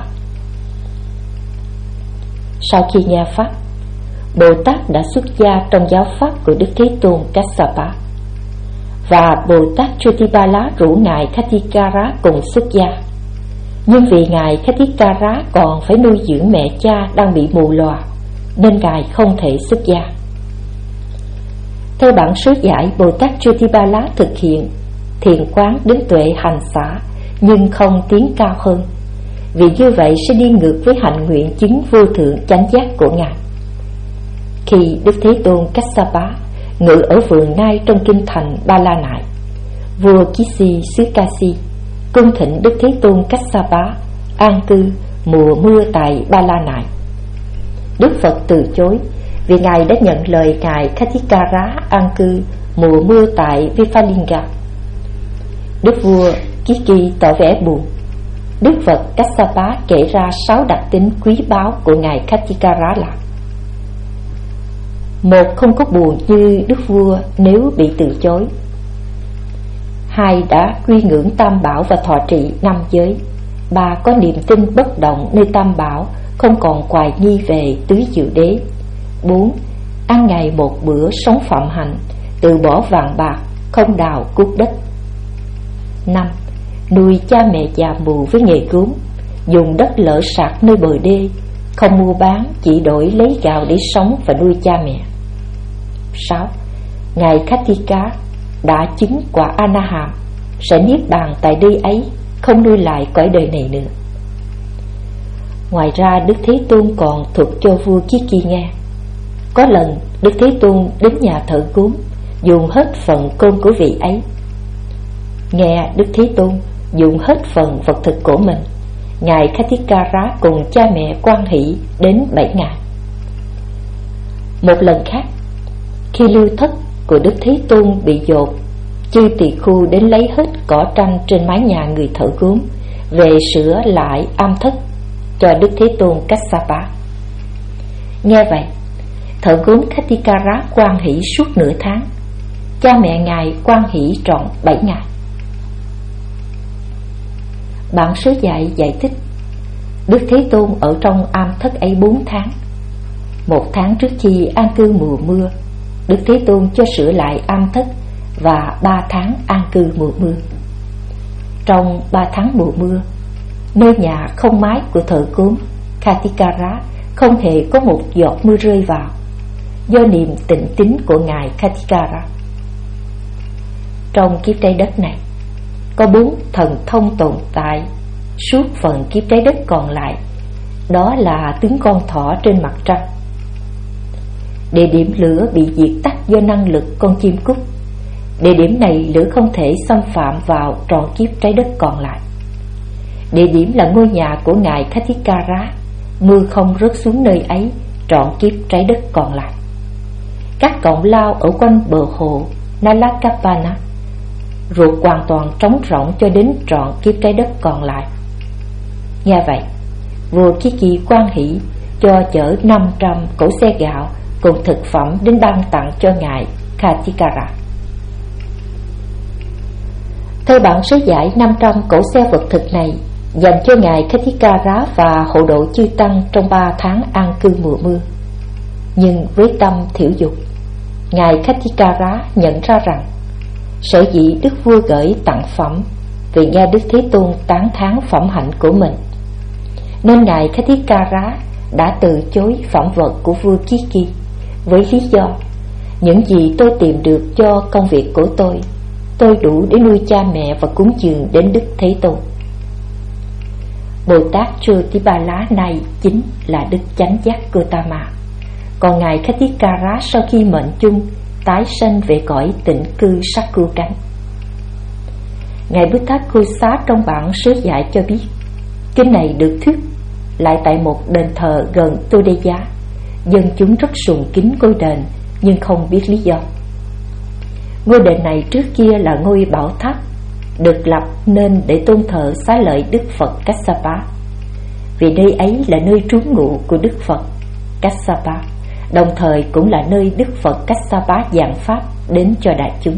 Sau khi nghe pháp, Bồ Tát đã xuất gia trong giáo pháp của Đức Thế Tôn Kassapa, và Bồ Tát Jyotipala rủ ngài Kathikara cùng xuất gia. Nhưng vì ngài Kathikara còn phải nuôi dưỡng mẹ cha đang bị mù lòa, nên ngài không thể xuất gia. Theo bản sớ giải, Bồ Tát Jyotipala thực hiện thiền quán đến tuệ hành xả, nhưng không tiến cao hơn, vì như vậy sẽ đi ngược với hạnh nguyện chứng vô thượng chánh giác của ngài. Khi Đức Thế Tôn Kassapa ngự ở vườn nai trong kinh thành Ba La Nại, vua Kisi xứ Kasi cung thỉnh Đức Thế Tôn Kassapa an cư mùa mưa tại Ba La Nại. Đức Phật từ chối, vì ngài đã nhận lời ngài Kathikara an cư mùa mưa tại Vipalinga. Đức vua Kiki tỏ vẻ buồn. Đức Phật Kassapa kể ra sáu đặc tính quý báu của ngài Kathikara là: một, không có buồn như đức vua nếu bị từ chối. Hai, đã quy ngưỡng Tam Bảo và thọ trì năm giới. Ba, có niềm tin bất động nơi Tam Bảo, không còn hoài nghi về tứ diệu đế. Bốn, ăn ngày một bữa, sống phạm hạnh, từ bỏ vàng bạc, không đào cuốc đất. Năm, nuôi cha mẹ già mù với nghề gốm, dùng đất lỡ sạt nơi bờ đê, không mua bán, chỉ đổi lấy gạo để sống và nuôi cha mẹ. Sáu, ngài Kathika đã chứng quả A-na-hàm, sẽ niết bàn tại nơi ấy, không nuôi lại cõi đời này nữa. Ngoài ra, Đức Thế Tôn còn thuật cho vua Kiki nghe. Có lần Đức Thế Tôn đến nhà thợ gốm, dùng hết phần cơm của vị ấy. Nghe Đức Thế Tôn dùng hết phần vật thực của mình, ngài Kathikara cùng cha mẹ quan hỷ đến bảy ngày. Một lần khác, khi lưu thất của Đức Thế Tôn bị dột, chư tỳ khu đến lấy hết cỏ tranh trên mái nhà người thợ gốm về sửa lại am thất cho Đức Thế Tôn Kassapa. Nghe vậy, thợ gốm Kathikara quan hỷ suốt nửa tháng, cha mẹ ngài quan hỷ trọn bảy ngày. Bản sớ dạy giải thích, Đức Thế Tôn ở trong am thất ấy bốn tháng. Một tháng trước khi an cư mùa mưa, Đức Thế Tôn cho sửa lại am thất, và ba tháng an cư mùa mưa. Trong ba tháng mùa mưa, nơi nhà không mái của thợ gốm Kathikara không hề có một giọt mưa rơi vào, do niềm tịnh tín của ngài Kathikara. Trong kiếp trái đất này, có bốn thần thông tồn tại suốt phần kiếp trái đất còn lại, đó là tướng con thỏ trên mặt trăng. Địa điểm lửa bị diệt tắt do năng lực con chim cút. Địa điểm này lửa không thể xâm phạm vào trọn kiếp trái đất còn lại. Địa điểm là ngôi nhà của ngài Kathikara, mưa không rớt xuống nơi ấy trọn kiếp trái đất còn lại. Các cọng lao ở quanh bờ hồ Nalakapana ruột hoàn toàn trống rỗng cho đến trọn kiếp trái đất còn lại. Nghe vậy, vua Kiki quan hỷ cho chở năm trăm cỗ xe gạo cùng thực phẩm đến ban tặng cho ngài Kathikara. Theo bản sớ giải, năm trăm cỗ xe vật thực này dành cho ngài Kathikara và hộ độ chư tăng trong ba tháng an cư mùa mưa. Nhưng với tâm thiểu dục, ngài Kathikara nhận ra rằng sở dĩ đức vua gửi tặng phẩm vì nghe Đức Thế Tôn tán thán phẩm hạnh của mình, nên ngài Kathikara đã từ chối phẩm vật của vua Kiki với lý do: những gì tôi tìm được cho công việc của tôi, tôi đủ để nuôi cha mẹ và cúng dường đến Đức Thế Tôn. Bồ Tát Jyotipala này chính là đức chánh giác Gautama, còn ngài Kathikara sau khi mệnh chung tái sanh về cõi tịnh cư sắc cưu cánh. Ngài Buddha Kosa trong bản sớ giải cho biết, kinh này được thuyết lại tại một đền thờ gần Todeya. Dân chúng rất sùng kính ngôi đền nhưng không biết lý do. Ngôi đền này trước kia là ngôi bảo tháp được lập nên để tôn thờ xá lợi Đức Phật Kassapa, vì nơi ấy là nơi trú ngụ của Đức Phật Kassapa, đồng thời cũng là nơi Đức Phật Kassapa giảng pháp đến cho đại chúng.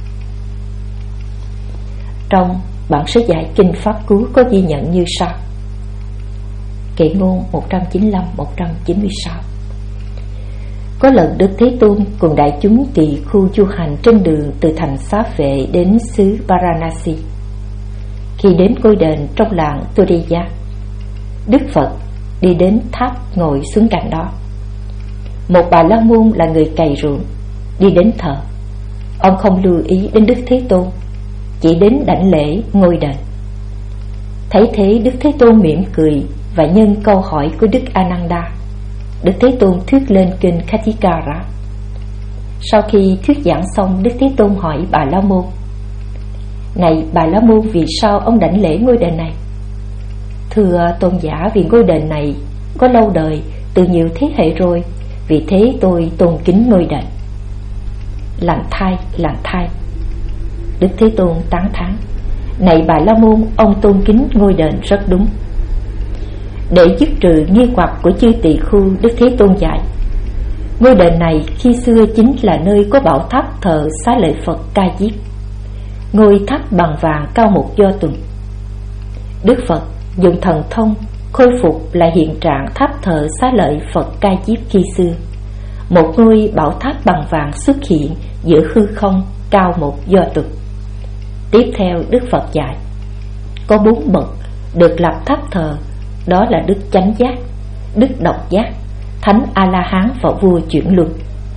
Trong bản sớ giải Kinh Pháp Cú có ghi nhận như sau: Kệ ngôn một trăm chín mươi lăm đến một trăm chín mươi sáu. Có lần Đức Thế Tôn cùng đại chúng tỳ khu du hành trên đường từ thành Xá Vệ đến xứ Varanasi. Khi đến ngôi đền trong làng Todeya, Đức Phật đi đến tháp ngồi xuống cạnh đó. Một bà la môn là người cày ruộng đi đến thờ. Ông không lưu ý đến Đức Thế Tôn, chỉ đến đảnh lễ ngôi đền. Thấy thế, Đức Thế Tôn mỉm cười và nhân câu hỏi của Đức Ananda, Đức Thế Tôn thuyết lên kinh Kathikara. Sau khi thuyết giảng xong, Đức Thế Tôn hỏi bà la môn: Này bà la môn, vì sao ông đảnh lễ ngôi đền này? Thưa tôn giả, vì ngôi đền này có lâu đời, từ nhiều thế hệ rồi, vì thế tôi tôn kính ngôi đền. Lành thay, lành thay. Đức Thế Tôn tán thán: Này bà la môn, ông tôn kính ngôi đền rất đúng. Để dứt trừ nghi hoặc của chư tỳ khu, Đức Thế Tôn dạy: Ngôi đền này khi xưa chính là nơi có bảo tháp thờ xá lợi Phật Ca Diếp, ngôi tháp bằng vàng cao một do tuần. Đức Phật dùng thần thông khôi phục lại hiện trạng tháp thờ xá lợi Phật Ca Diếp khi xưa. Một ngôi bảo tháp bằng vàng xuất hiện giữa hư không, cao một do tuần. Tiếp theo Đức Phật dạy: Có bốn bậc được lập tháp thờ, đó là Đức Chánh Giác, Đức Độc Giác, Thánh A-la-hán và vua chuyển luân.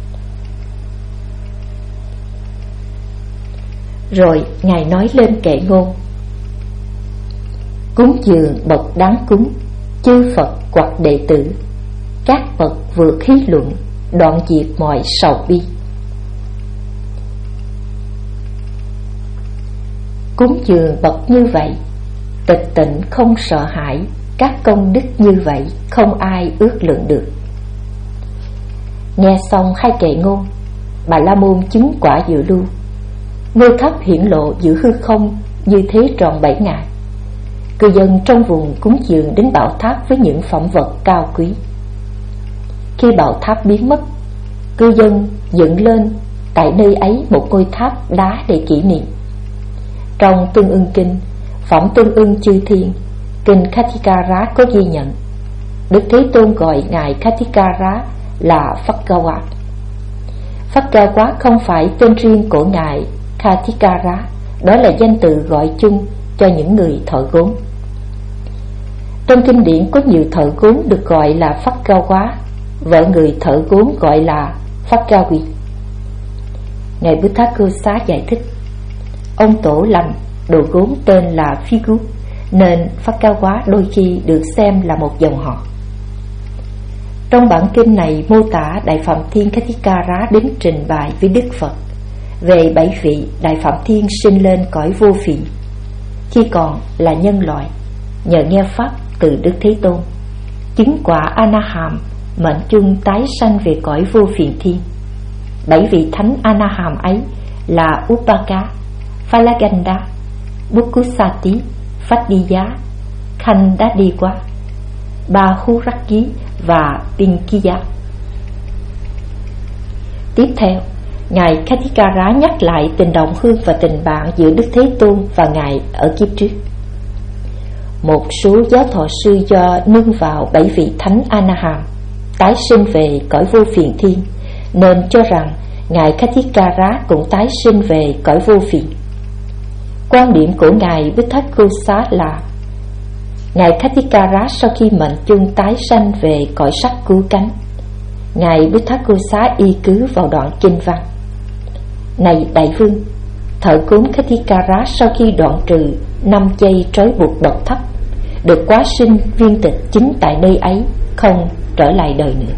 Rồi Ngài nói lên kệ ngôn: Cúng dường bậc đáng cúng, chư Phật hoặc đệ tử, các bậc vượt khí luận, đoạn diệt mọi sầu bi. Cúng dường bậc như vậy, tịch tịnh không sợ hãi, các công đức như vậy không ai ước lượng được. Nghe xong hai kệ ngôn, bà la môn chứng quả dự lưu. Ngôi tháp hiển lộ giữa hư không như thế tròn bảy ngày. Cư dân trong vùng cúng dường đến bảo tháp với những phẩm vật cao quý. Khi bảo tháp biến mất, cư dân dựng lên tại nơi ấy một ngôi tháp đá để kỷ niệm. Trong Tương Ưng Kinh, phẩm Tương Ưng Chư Thiên, kinh Kathikara có ghi nhận, Đức Thế Tôn gọi ngài Kathikara là Phakkawa. Phakkawa không phải tên riêng của ngài Kathikara, đó là danh từ gọi chung cho những người thợ gốm. Trong kinh điển có nhiều thợ gốm được gọi là Phakkawa, vợ người thợ gốm gọi là Phakkawi. Ngài Buddhaghosa giải thích: Ông tổ lành đồ gốm tên là Phigu, nên Phakkawa đôi khi được xem là một dòng họ. Trong bản kinh này mô tả Đại Phạm Thiên Kathikara đến trình bày với Đức Phật về bảy vị Đại Phạm Thiên sinh lên cõi vô phiền khi còn là nhân loại, nhờ nghe pháp từ Đức Thế Tôn, chứng quả A-na-hàm, mệnh chung tái sanh về cõi vô phiền thiên. Bảy vị thánh A-na-hàm ấy là Upaka, Phalaganda, Bukkusati, Phaddiya, Khandadiwa, Bahuraki và Pinkiya. Tiếp theo, ngài Kathikara nhắc lại tình đồng hương và tình bạn giữa Đức Thế Tôn và ngài ở kiếp trước. Một số giáo thọ sư do nương vào bảy vị thánh A-na-hàm tái sinh về cõi vô phiền thiên, nên cho rằng ngài Kathikara cũng tái sinh về cõi vô phiền. Quan điểm của ngài Buddhaghosa là ngài Kathikara sau khi mệnh chung tái sanh về cõi sắc cứu cánh. Ngài Buddhaghosa y cứ vào đoạn kinh văn: Này đại vương, thợ cúng Kathikara sau khi đoạn trừ năm dây trói buộc bậc thấp, được quá sinh viên tịch chính tại nơi ấy, không trở lại đời nữa.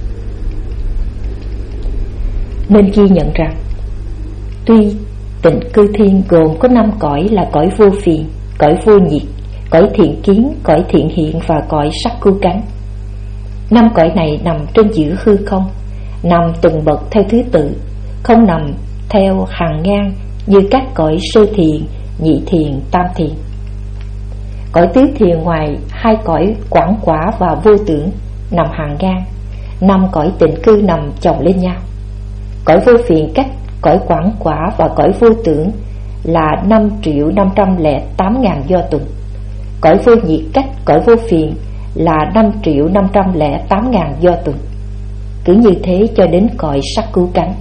Nên ghi nhận rằng tuy tịnh cư thiên gồm có năm cõi là cõi vô phiền, cõi vô nhiệt, cõi thiện kiến, cõi thiện hiện và cõi sắc cứu cánh. Năm cõi này nằm trên giữa hư không, nằm từng bậc theo thứ tự, không nằm theo hàng ngang như các cõi sơ thiền, nhị thiền, tam thiền. Cõi tứ thiền ngoài hai cõi quảng quả và vô tưởng nằm hàng ngang. Năm cõi tịnh cư nằm chồng lên nhau. Cõi vô phiền cách cõi quảng quả và cõi vô tưởng là năm triệu năm trăm lẻ tám ngàn do tuần. Cõi vô nhiệt cách cõi vô phiền là năm triệu năm trăm lẻ tám ngàn do tuần. Cứ như thế cho đến cõi sắc cứu cánh,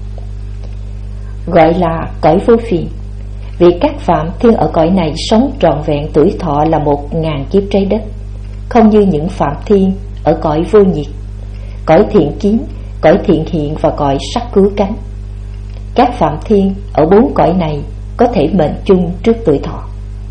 gọi là cõi vô phiền. Vì các phạm thiên ở cõi này sống trọn vẹn tuổi thọ là một ngàn kiếp trái đất, không như những phạm thiên ở cõi vô nhiệt, cõi thiện kiến, cõi thiện hiện và cõi sắc cứu cánh. Các phạm thiên ở bốn cõi này có thể mệnh chung trước tuổi thọ.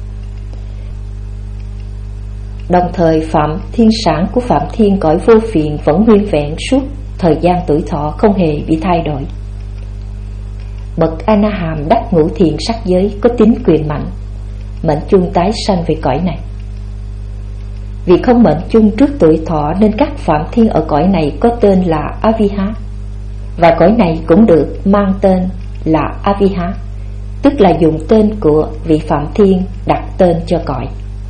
Đồng thời phạm thiên sản của phạm thiên cõi vô phiền vẫn nguyên vẹn suốt thời gian tuổi thọ, không hề bị thay đổi. Bậc A Na Hàm đắc ngũ thiền sắc giới có tính quyền mạnh, mệnh chung tái sanh về cõi này. Vì không mệnh chung trước tuổi thọ nên các phạm thiên ở cõi này có tên là Aviha, và cõi này cũng được mang tên là Aviha, tức là dùng tên của vị phạm thiên đặt tên cho cõi.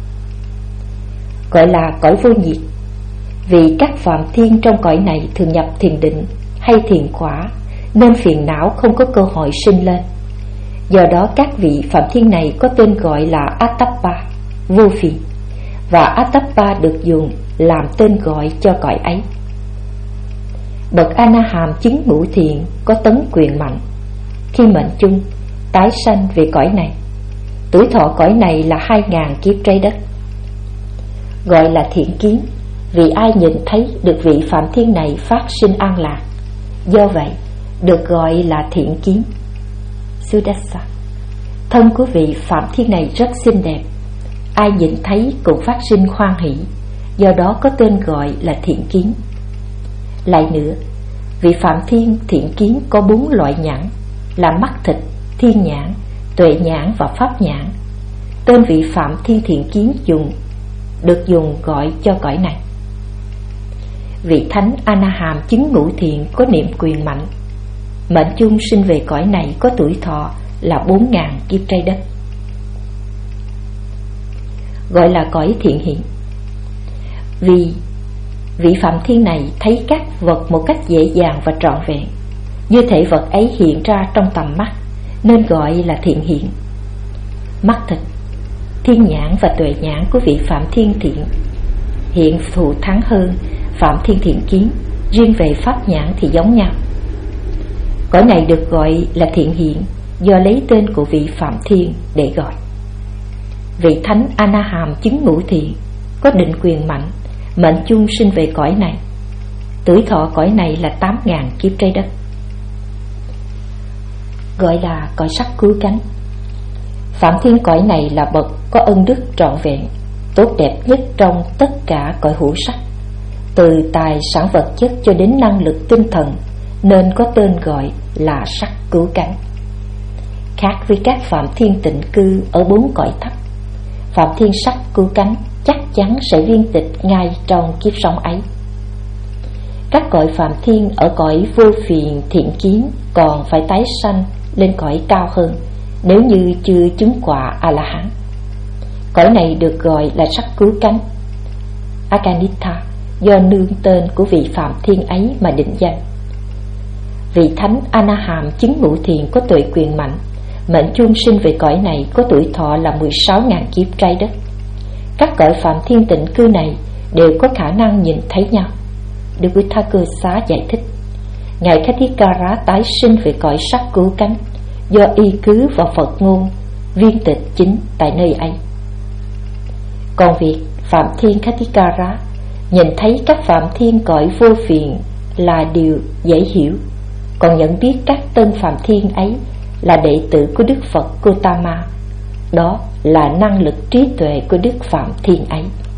Gọi là cõi vô nhiệt vì các phạm thiên trong cõi này thường nhập thiền định hay thiền khỏa, nên phiền não không có cơ hội sinh lên. Do đó các vị phạm thiên này có tên gọi là Atappa, vô phiền, và Atappa được dùng làm tên gọi cho cõi ấy. Bậc A Na Hàm chứng ngũ thiền có tấn quyền mạnh, khi mệnh chung tái sanh về cõi này. Tuổi thọ cõi này là hai ngàn kiếp trái đất. Gọi là thiện kiến vì ai nhìn thấy được vị phạm thiên này phát sinh an lạc, do vậy được gọi là thiện kiến. Sudasa, thân của vị phạm thiên này rất xinh đẹp, ai nhìn thấy cũng phát sinh hoan hỷ, do đó có tên gọi là thiện kiến. Lại nữa, vị phạm thiên thiện kiến có bốn loại nhãn là mắt thịt, thiên nhãn, tuệ nhãn và pháp nhãn. Tên vị phạm thiên thiện kiến dùng được dùng gọi cho cõi này. Vị thánh A Na Hàm chứng ngũ thiện có niệm quyền mạnh, mệnh chung sinh về cõi này có tuổi thọ là bốn ngàn kiếp trái đất. Gọi là cõi thiện hiện vì vị phạm thiên này thấy các vật một cách dễ dàng và trọn vẹn, như thể vật ấy hiện ra trong tầm mắt, nên gọi là thiện hiện. Mắt thịt, thiên nhãn và tuệ nhãn của vị phạm thiên thiện hiện thù thắng hơn phạm thiên thiện kiến, riêng về pháp nhãn thì giống nhau. Cõi này được gọi là thiện hiện do lấy tên của vị phạm thiên để gọi. Vị thánh A Na Hàm chứng ngũ thiện có định quyền mạnh, mệnh chung sinh về cõi này. Tuổi thọ cõi này là tám ngàn kiếp trái đất. Gọi là cõi sắc cứu cánh. Phạm thiên cõi này là bậc có ân đức trọn vẹn, tốt đẹp nhất trong tất cả cõi hữu sắc, từ tài sản vật chất cho đến năng lực tinh thần, nên có tên gọi là sắc cứu cánh. Khác với các phạm thiên tịnh cư ở bốn cõi thấp, phạm thiên sắc cứu cánh chắc chắn sẽ viên tịch ngay trong kiếp sống ấy. Các cõi phạm thiên ở cõi vô phiền thiện kiến còn phải tái sanh lên cõi cao hơn nếu như chưa chứng quả A-la-hán. Cõi này được gọi là sắc cứu cánh Akanitha, do nương tên của vị phạm thiên ấy mà định danh. Vị thánh A Na Hàm chứng ngũ thiền có tuệ quyền mạnh, mệnh chung sinh về cõi này có tuổi thọ là mười sáu ngàn kiếp trái đất. Các cõi phạm thiên tịnh cư này đều có khả năng nhìn thấy nhau. Đức Vua Tha Cơ Xá giải thích, ngài Khatikara tái sinh về cõi sắc cứu cánh do y cứ vào Phật ngôn viên tịch chính tại nơi ấy. Còn việc phạm thiên Khatikara nhìn thấy các phạm thiên cõi vô phiền là điều dễ hiểu, còn nhận biết các tân phạm thiên ấy là đệ tử của Đức Phật Gotama, đó là năng lực trí tuệ của Đức Phạm Thiên ấy.